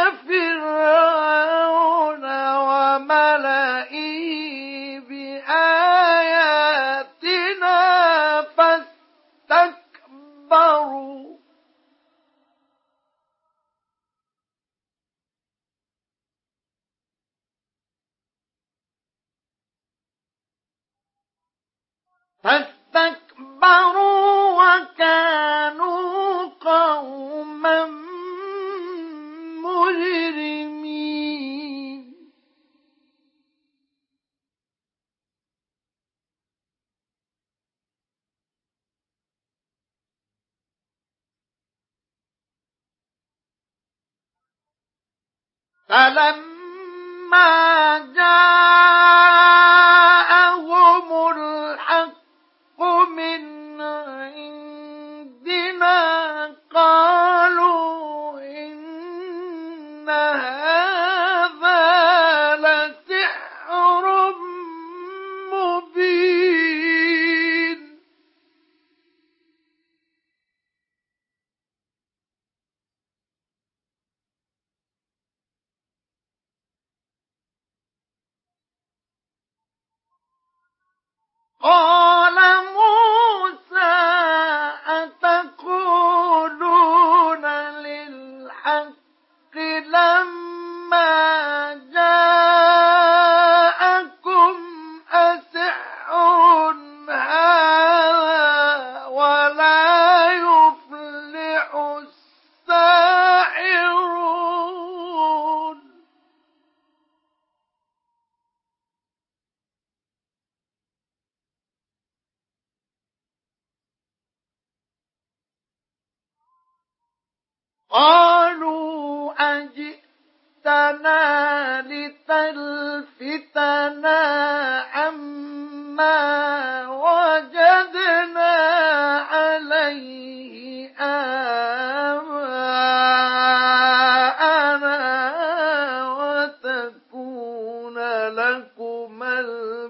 فرعون وملئه بآياتنا فاستكبروا فاستكبروا وكانوا قوما مجرمين فلما جاءهم الحق من عندنا قالوا إن هذا لسحر مبين قال موسى أتقولون للحق لما جاءكم أسحر هذا ولا يفلح الساحرون قالوا أجئتنا لتلفتنا عما وجدنا عليه آباءنا وتكون لكما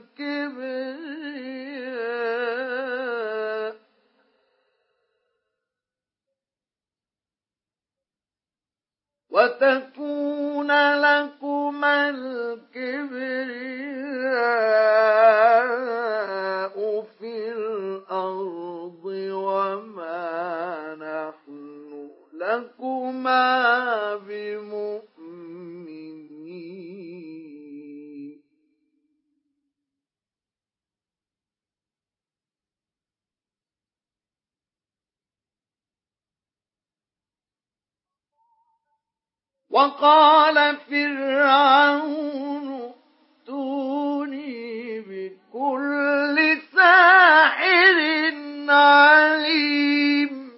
الكبرياء وتكون لكما الكبرياء في الأرض وما نحن لكما بمؤمنين وقال فرعون ائتوني بكل ساحر عليم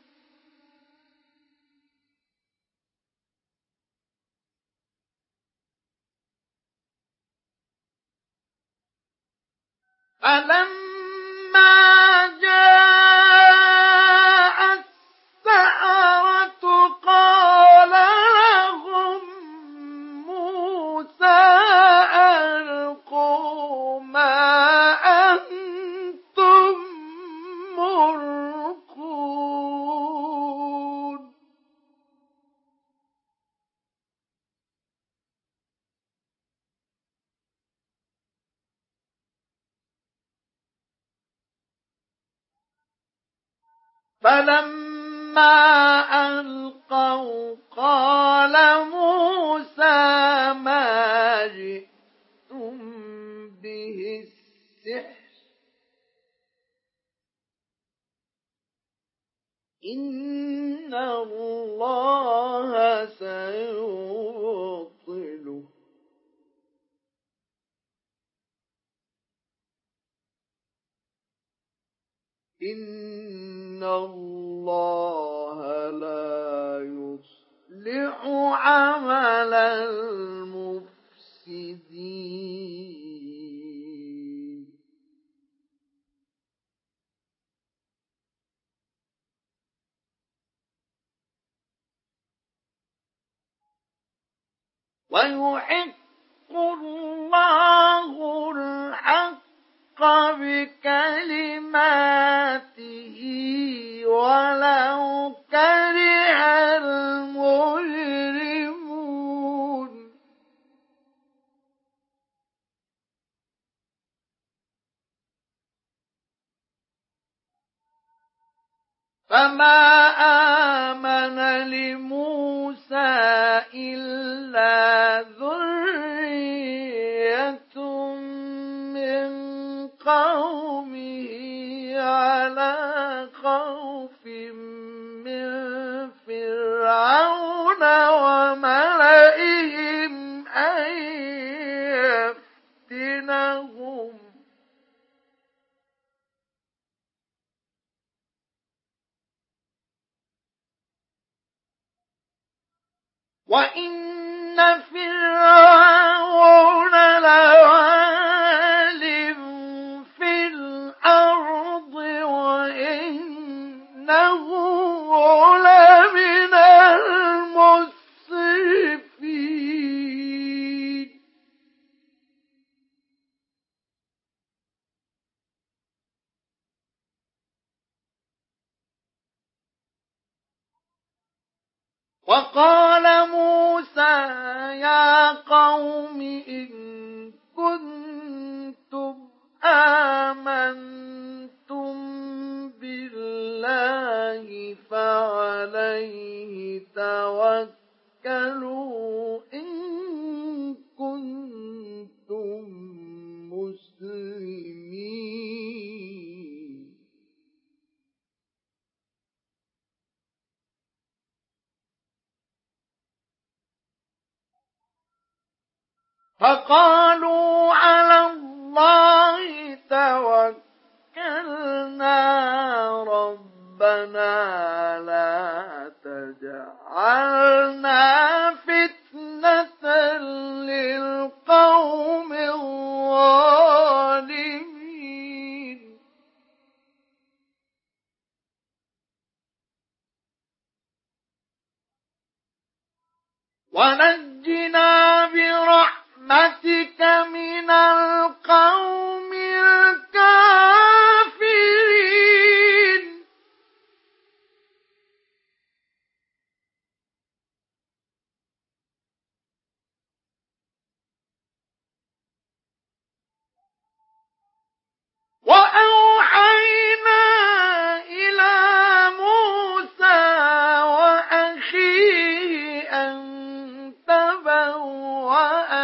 فلما جاء السحرة قال لهم موسى ألقوا ما أنتم ملقون فلما ألقوا قال موسى ما جئتم به السحر إن الله سيبطله إن الله لا يصلح عمل المفسدين ويحق الله الحق بكلماته ولو كره المجرمون فما آمن لموسى إلا ذرية من قومه وإن فرعون لعال في الأرض وإنه لمن المسرفين. وقال موسى يا قوم إن كنتم آمنتم بالله فعليه توكلوا إن كنتم مسلمين. فقالوا على الله توكلنا ربنا لا تجعلنا فتنة للقوم الظالمين. ونجنا برحمتك من القوم الكافرين. وأوحينا إلى موسى وأخيه أن تبوأ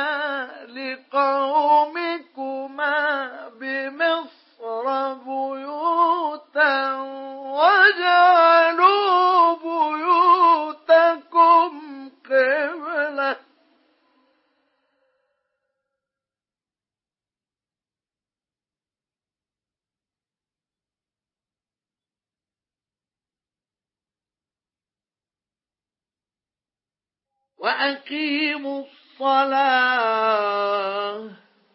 لقومكما بمصر بيوتا وجعلوا بيوتكم قبلة. وأقيموا الصلاة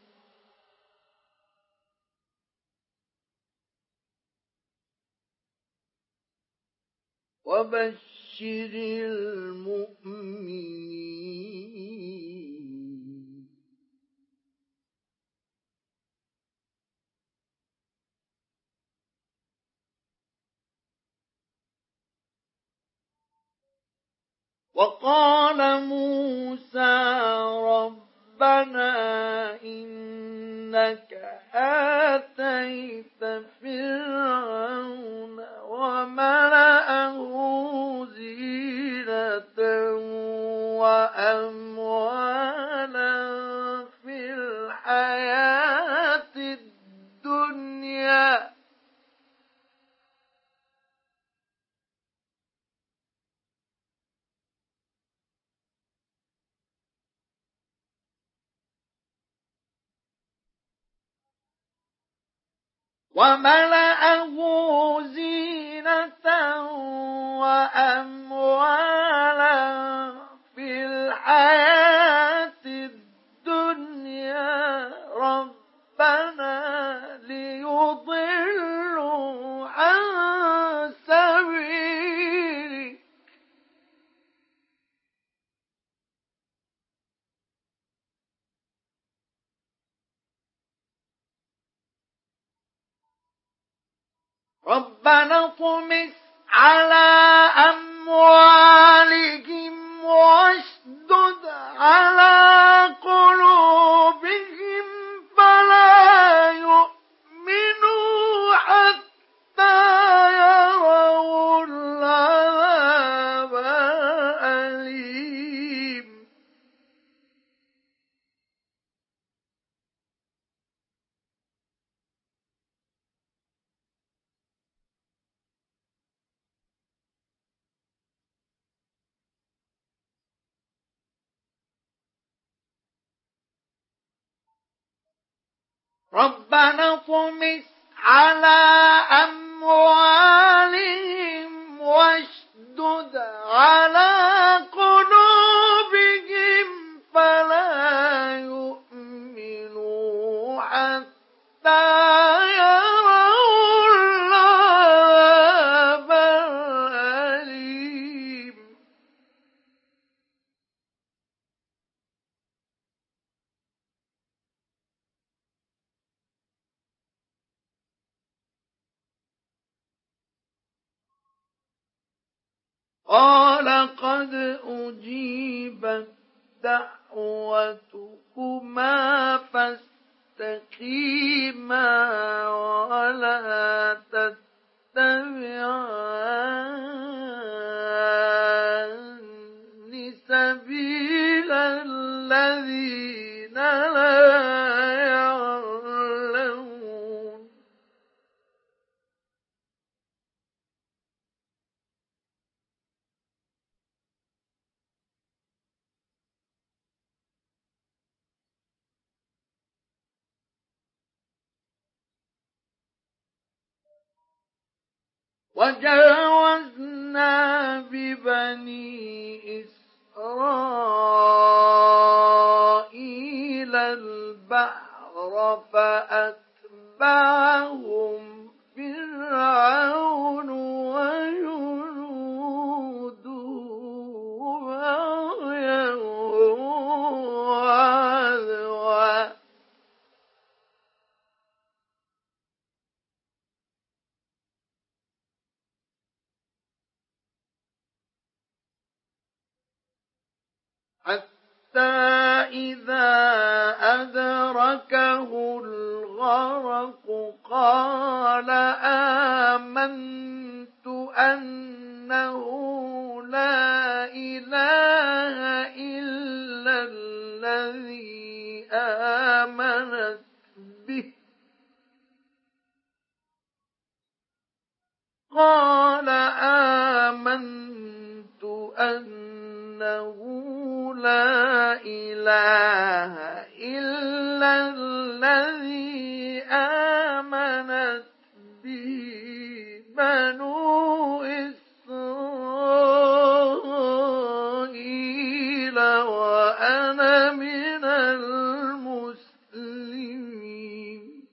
وبشر المؤمنين. وقال موسى ربنا إنك آتيت فرعون وملأه زينة وأموالا في الحياة الدنيا وملأه زينة وأموالا في الحياة الدنيا ربنا ليضلوا عن سبيلك ربنا اطمس على أموالهم واشدد على قلوبهم فلا يؤمنوا حتى يروا العذاب الأليم. ربنا اطمس على أموالهم واشدد على قلوبهم قال قد أجيبت دعوتكما فاستقيما ولا تتبعان سبيل الذين لا يعلمون وجاوزنا ببني إسرائيل البحر فأتبعهم فرعون وجنوده بغيا وعدوا حتى إذا أدركه الغرق قال آمنت أنه لا إله إلا الذي آمنت به قال آمنت أنه لا إله إلا الذي آمنت به بنو إسرائيل وأنا من المسلمين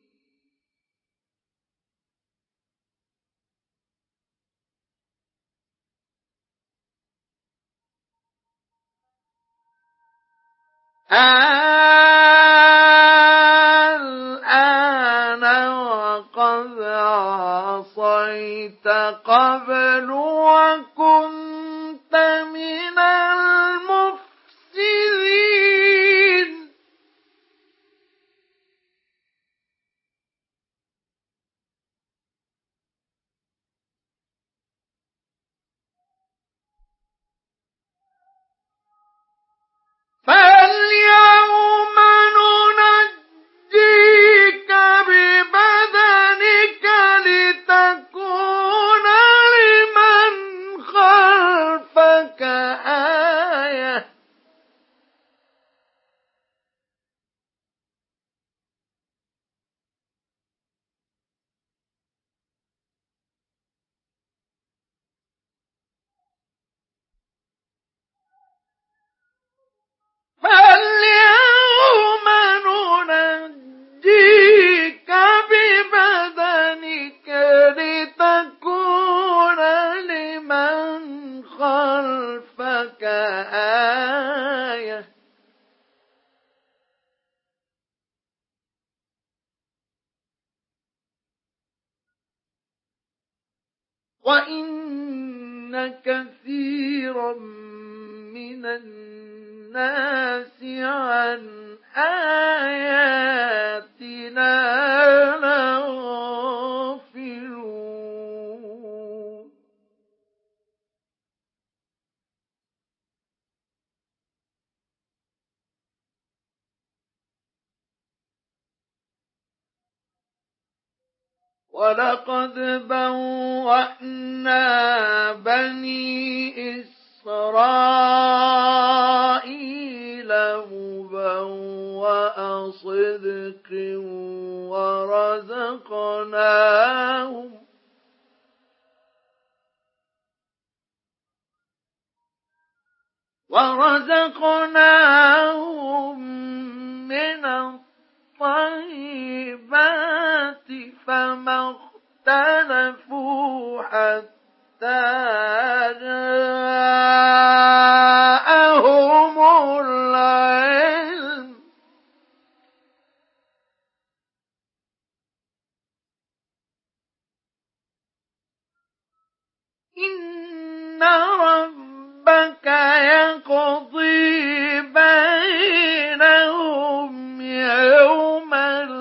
الآن وقد عصيت قبل وكنت من المفسدين فاليوم ننجيك ببدنك لتكون لمن خلفك آية فاليوم ننجيك ببدنك لتكون لمن خلفك آية وإن كثيرا من الناس عن آياتنا لغافلون ولقد بوأنا بني إسرائيل مبوأ صدق ورزقناهم ورزقناهم من الطيبات فما اختلفوا حتى جاءهم العلم إن ربك يقضي بينهم يوم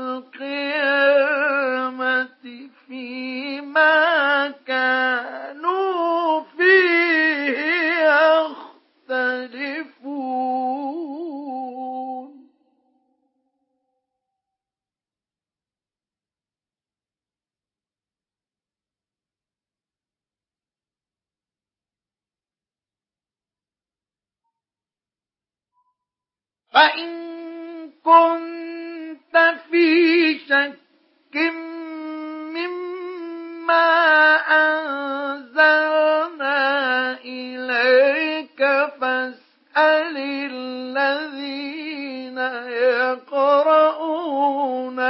القيامة فيما كانوا فيه يختلفون فإن كنت في شك مما أنزلنا إليك فاسأل الذين يقرؤون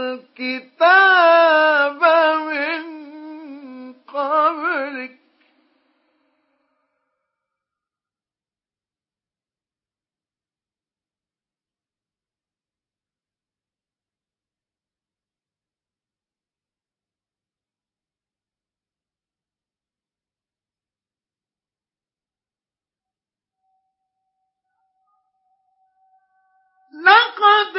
الكتاب من قبلك لقد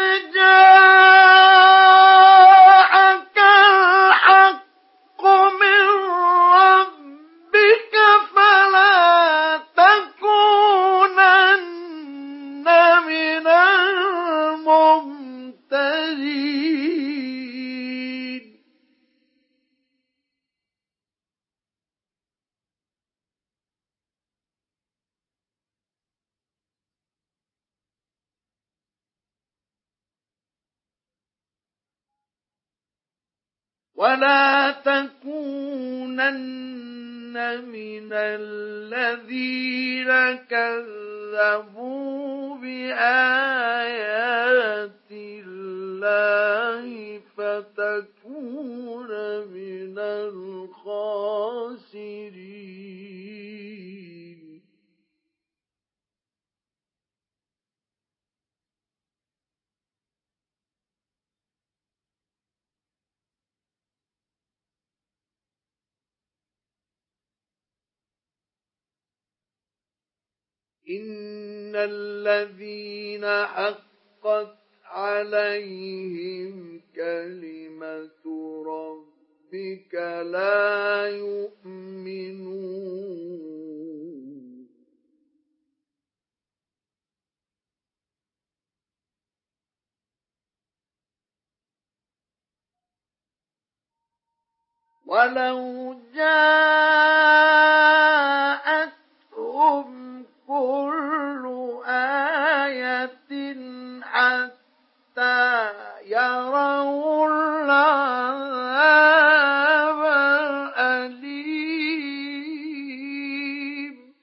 جاءك الحق من ربك فلا تكونن من الممترين ولا تكونن من الذين كذبوا بآيات الله فتكون من الخاسرين إن الذين حقت عليهم كلمة ربك لا يؤمنون ولو جاءتهم كل آية حتى يروا العذاب الأليم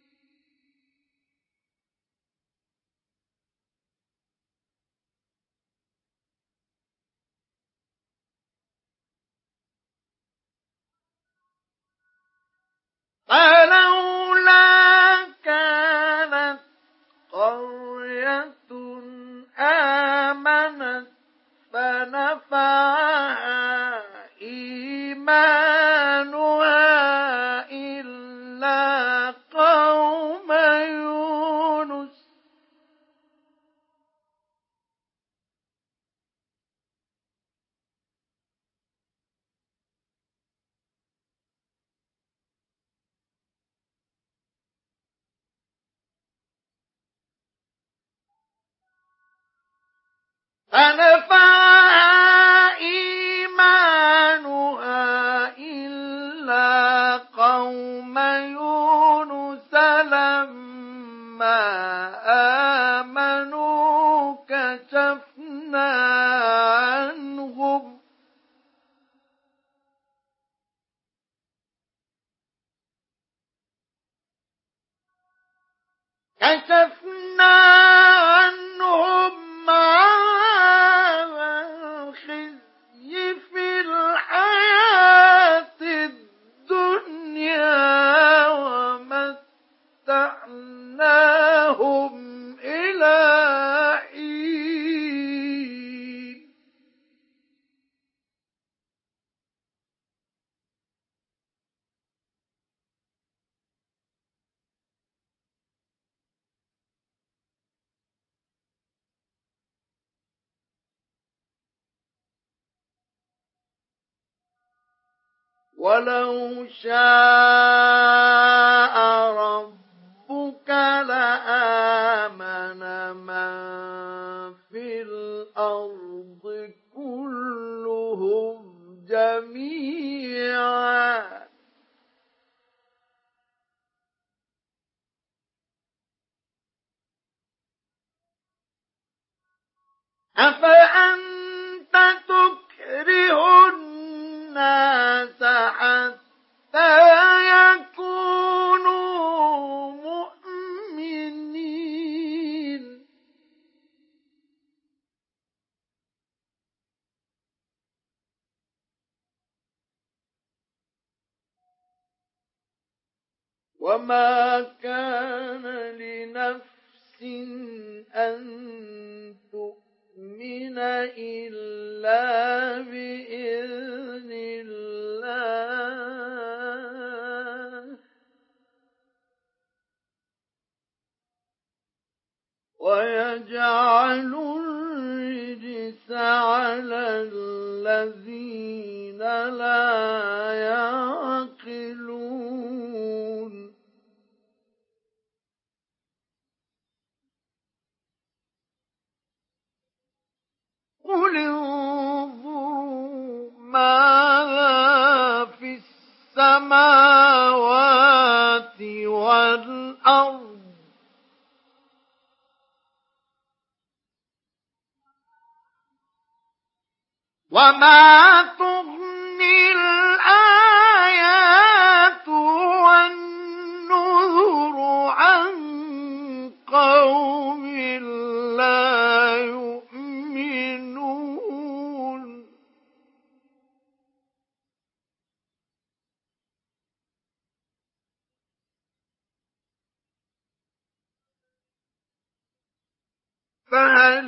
فلولا كانت قرية آمنت فنفعها إيمانها إلا قوم يونس فنفعها إيمانها إلا قوم يونس لما آمنوا كشفنا عنهم كشفنا عنهم عذاب الخزي في الحياة الدنيا ومتعناهم إلى حين ولو شاء ربك لآمن من في الأرض كلهم جميعا أفأنت تكره الناس حتى يكونوا مؤمنين وما كان لنفس أن تؤمن إلا بإذن الله ويجعل الرجس على الذين لا يعقلون قل انظروا ماذا في السماوات والأرض وما تغني الآيات والنذر عن قوم لا يؤمنون فهل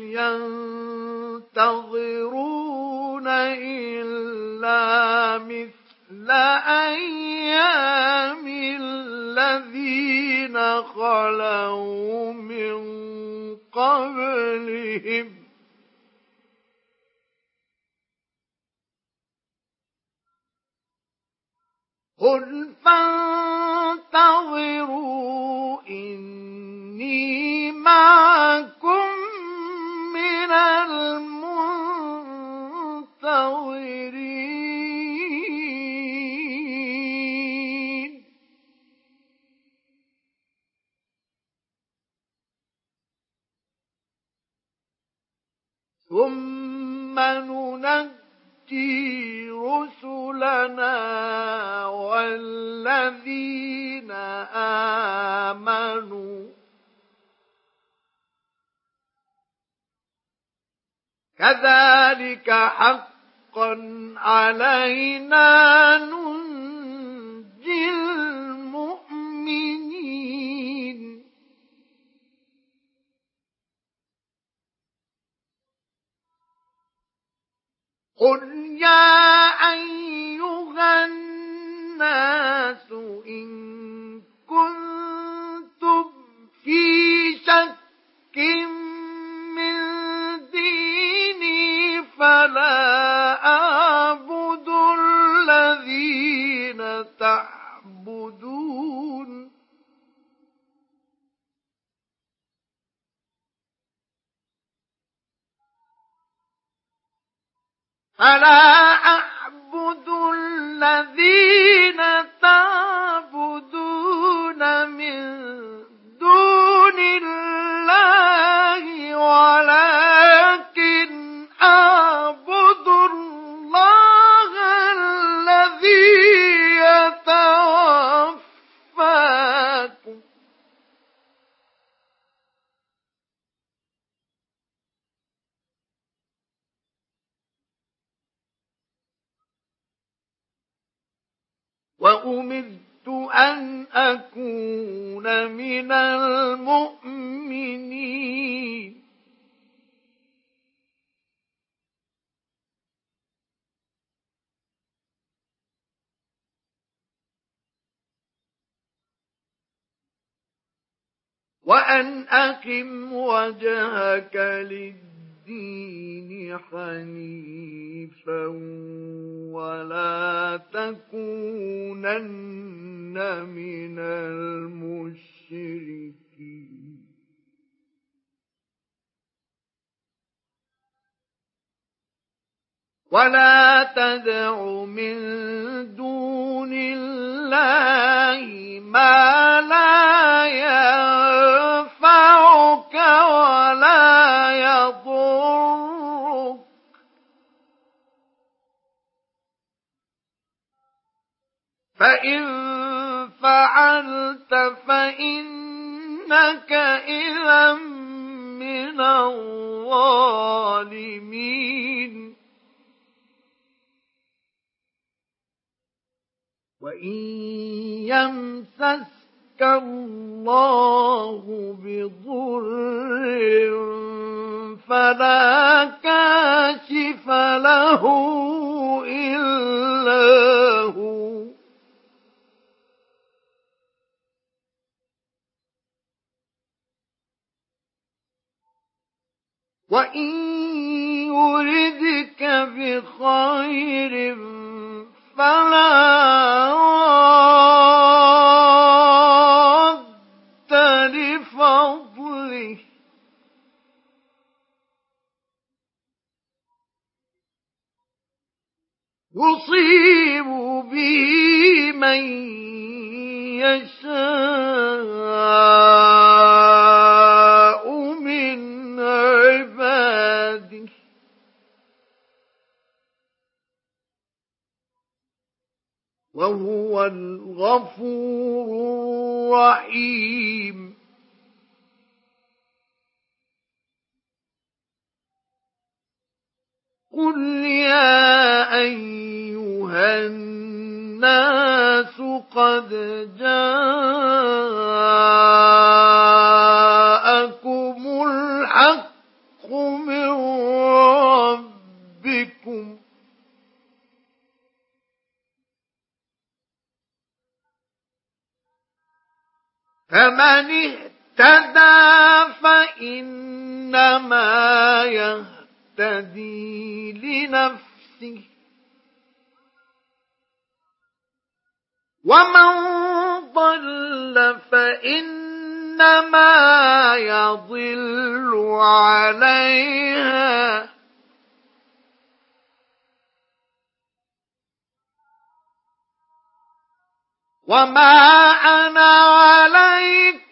ينتظرون إلا مثل أيام الذين خلوا من قبلهم قل فانتظروا إني معكم من المنتظرين ثم ننجي رسلنا والذين آمنوا كذلك حقا علينا ننجي المؤمنين قل يا أيها الناس إن كنتم في شك من ديني فلا أعبد الذين تعبدون فلا أعبد الذين تعبدون من دون الله ولكن أعبد الله الذي يتوفاكم وأمرت أن أكون من المؤمنين وأن أقم وجهك للدين حنيفا ولا تكونن من المشركين ولا تدع من دون الله ما لا ينفعك ولا يضرك فإن فعلت فإنك إذا من الظالمين وإن يمسسك الله بضر فلا كاشف له إلا هو وإن يردك بخير فلا راد لفضله يصيب به من يشاء من عباده وهو الغفور الرحيم قل يا أيها الناس قد جاءكم الحق من ربكم فمن اهتدى فإنما يهتدي لنفسه ومن ضل فإنما يضل عليها وما أنا عليكم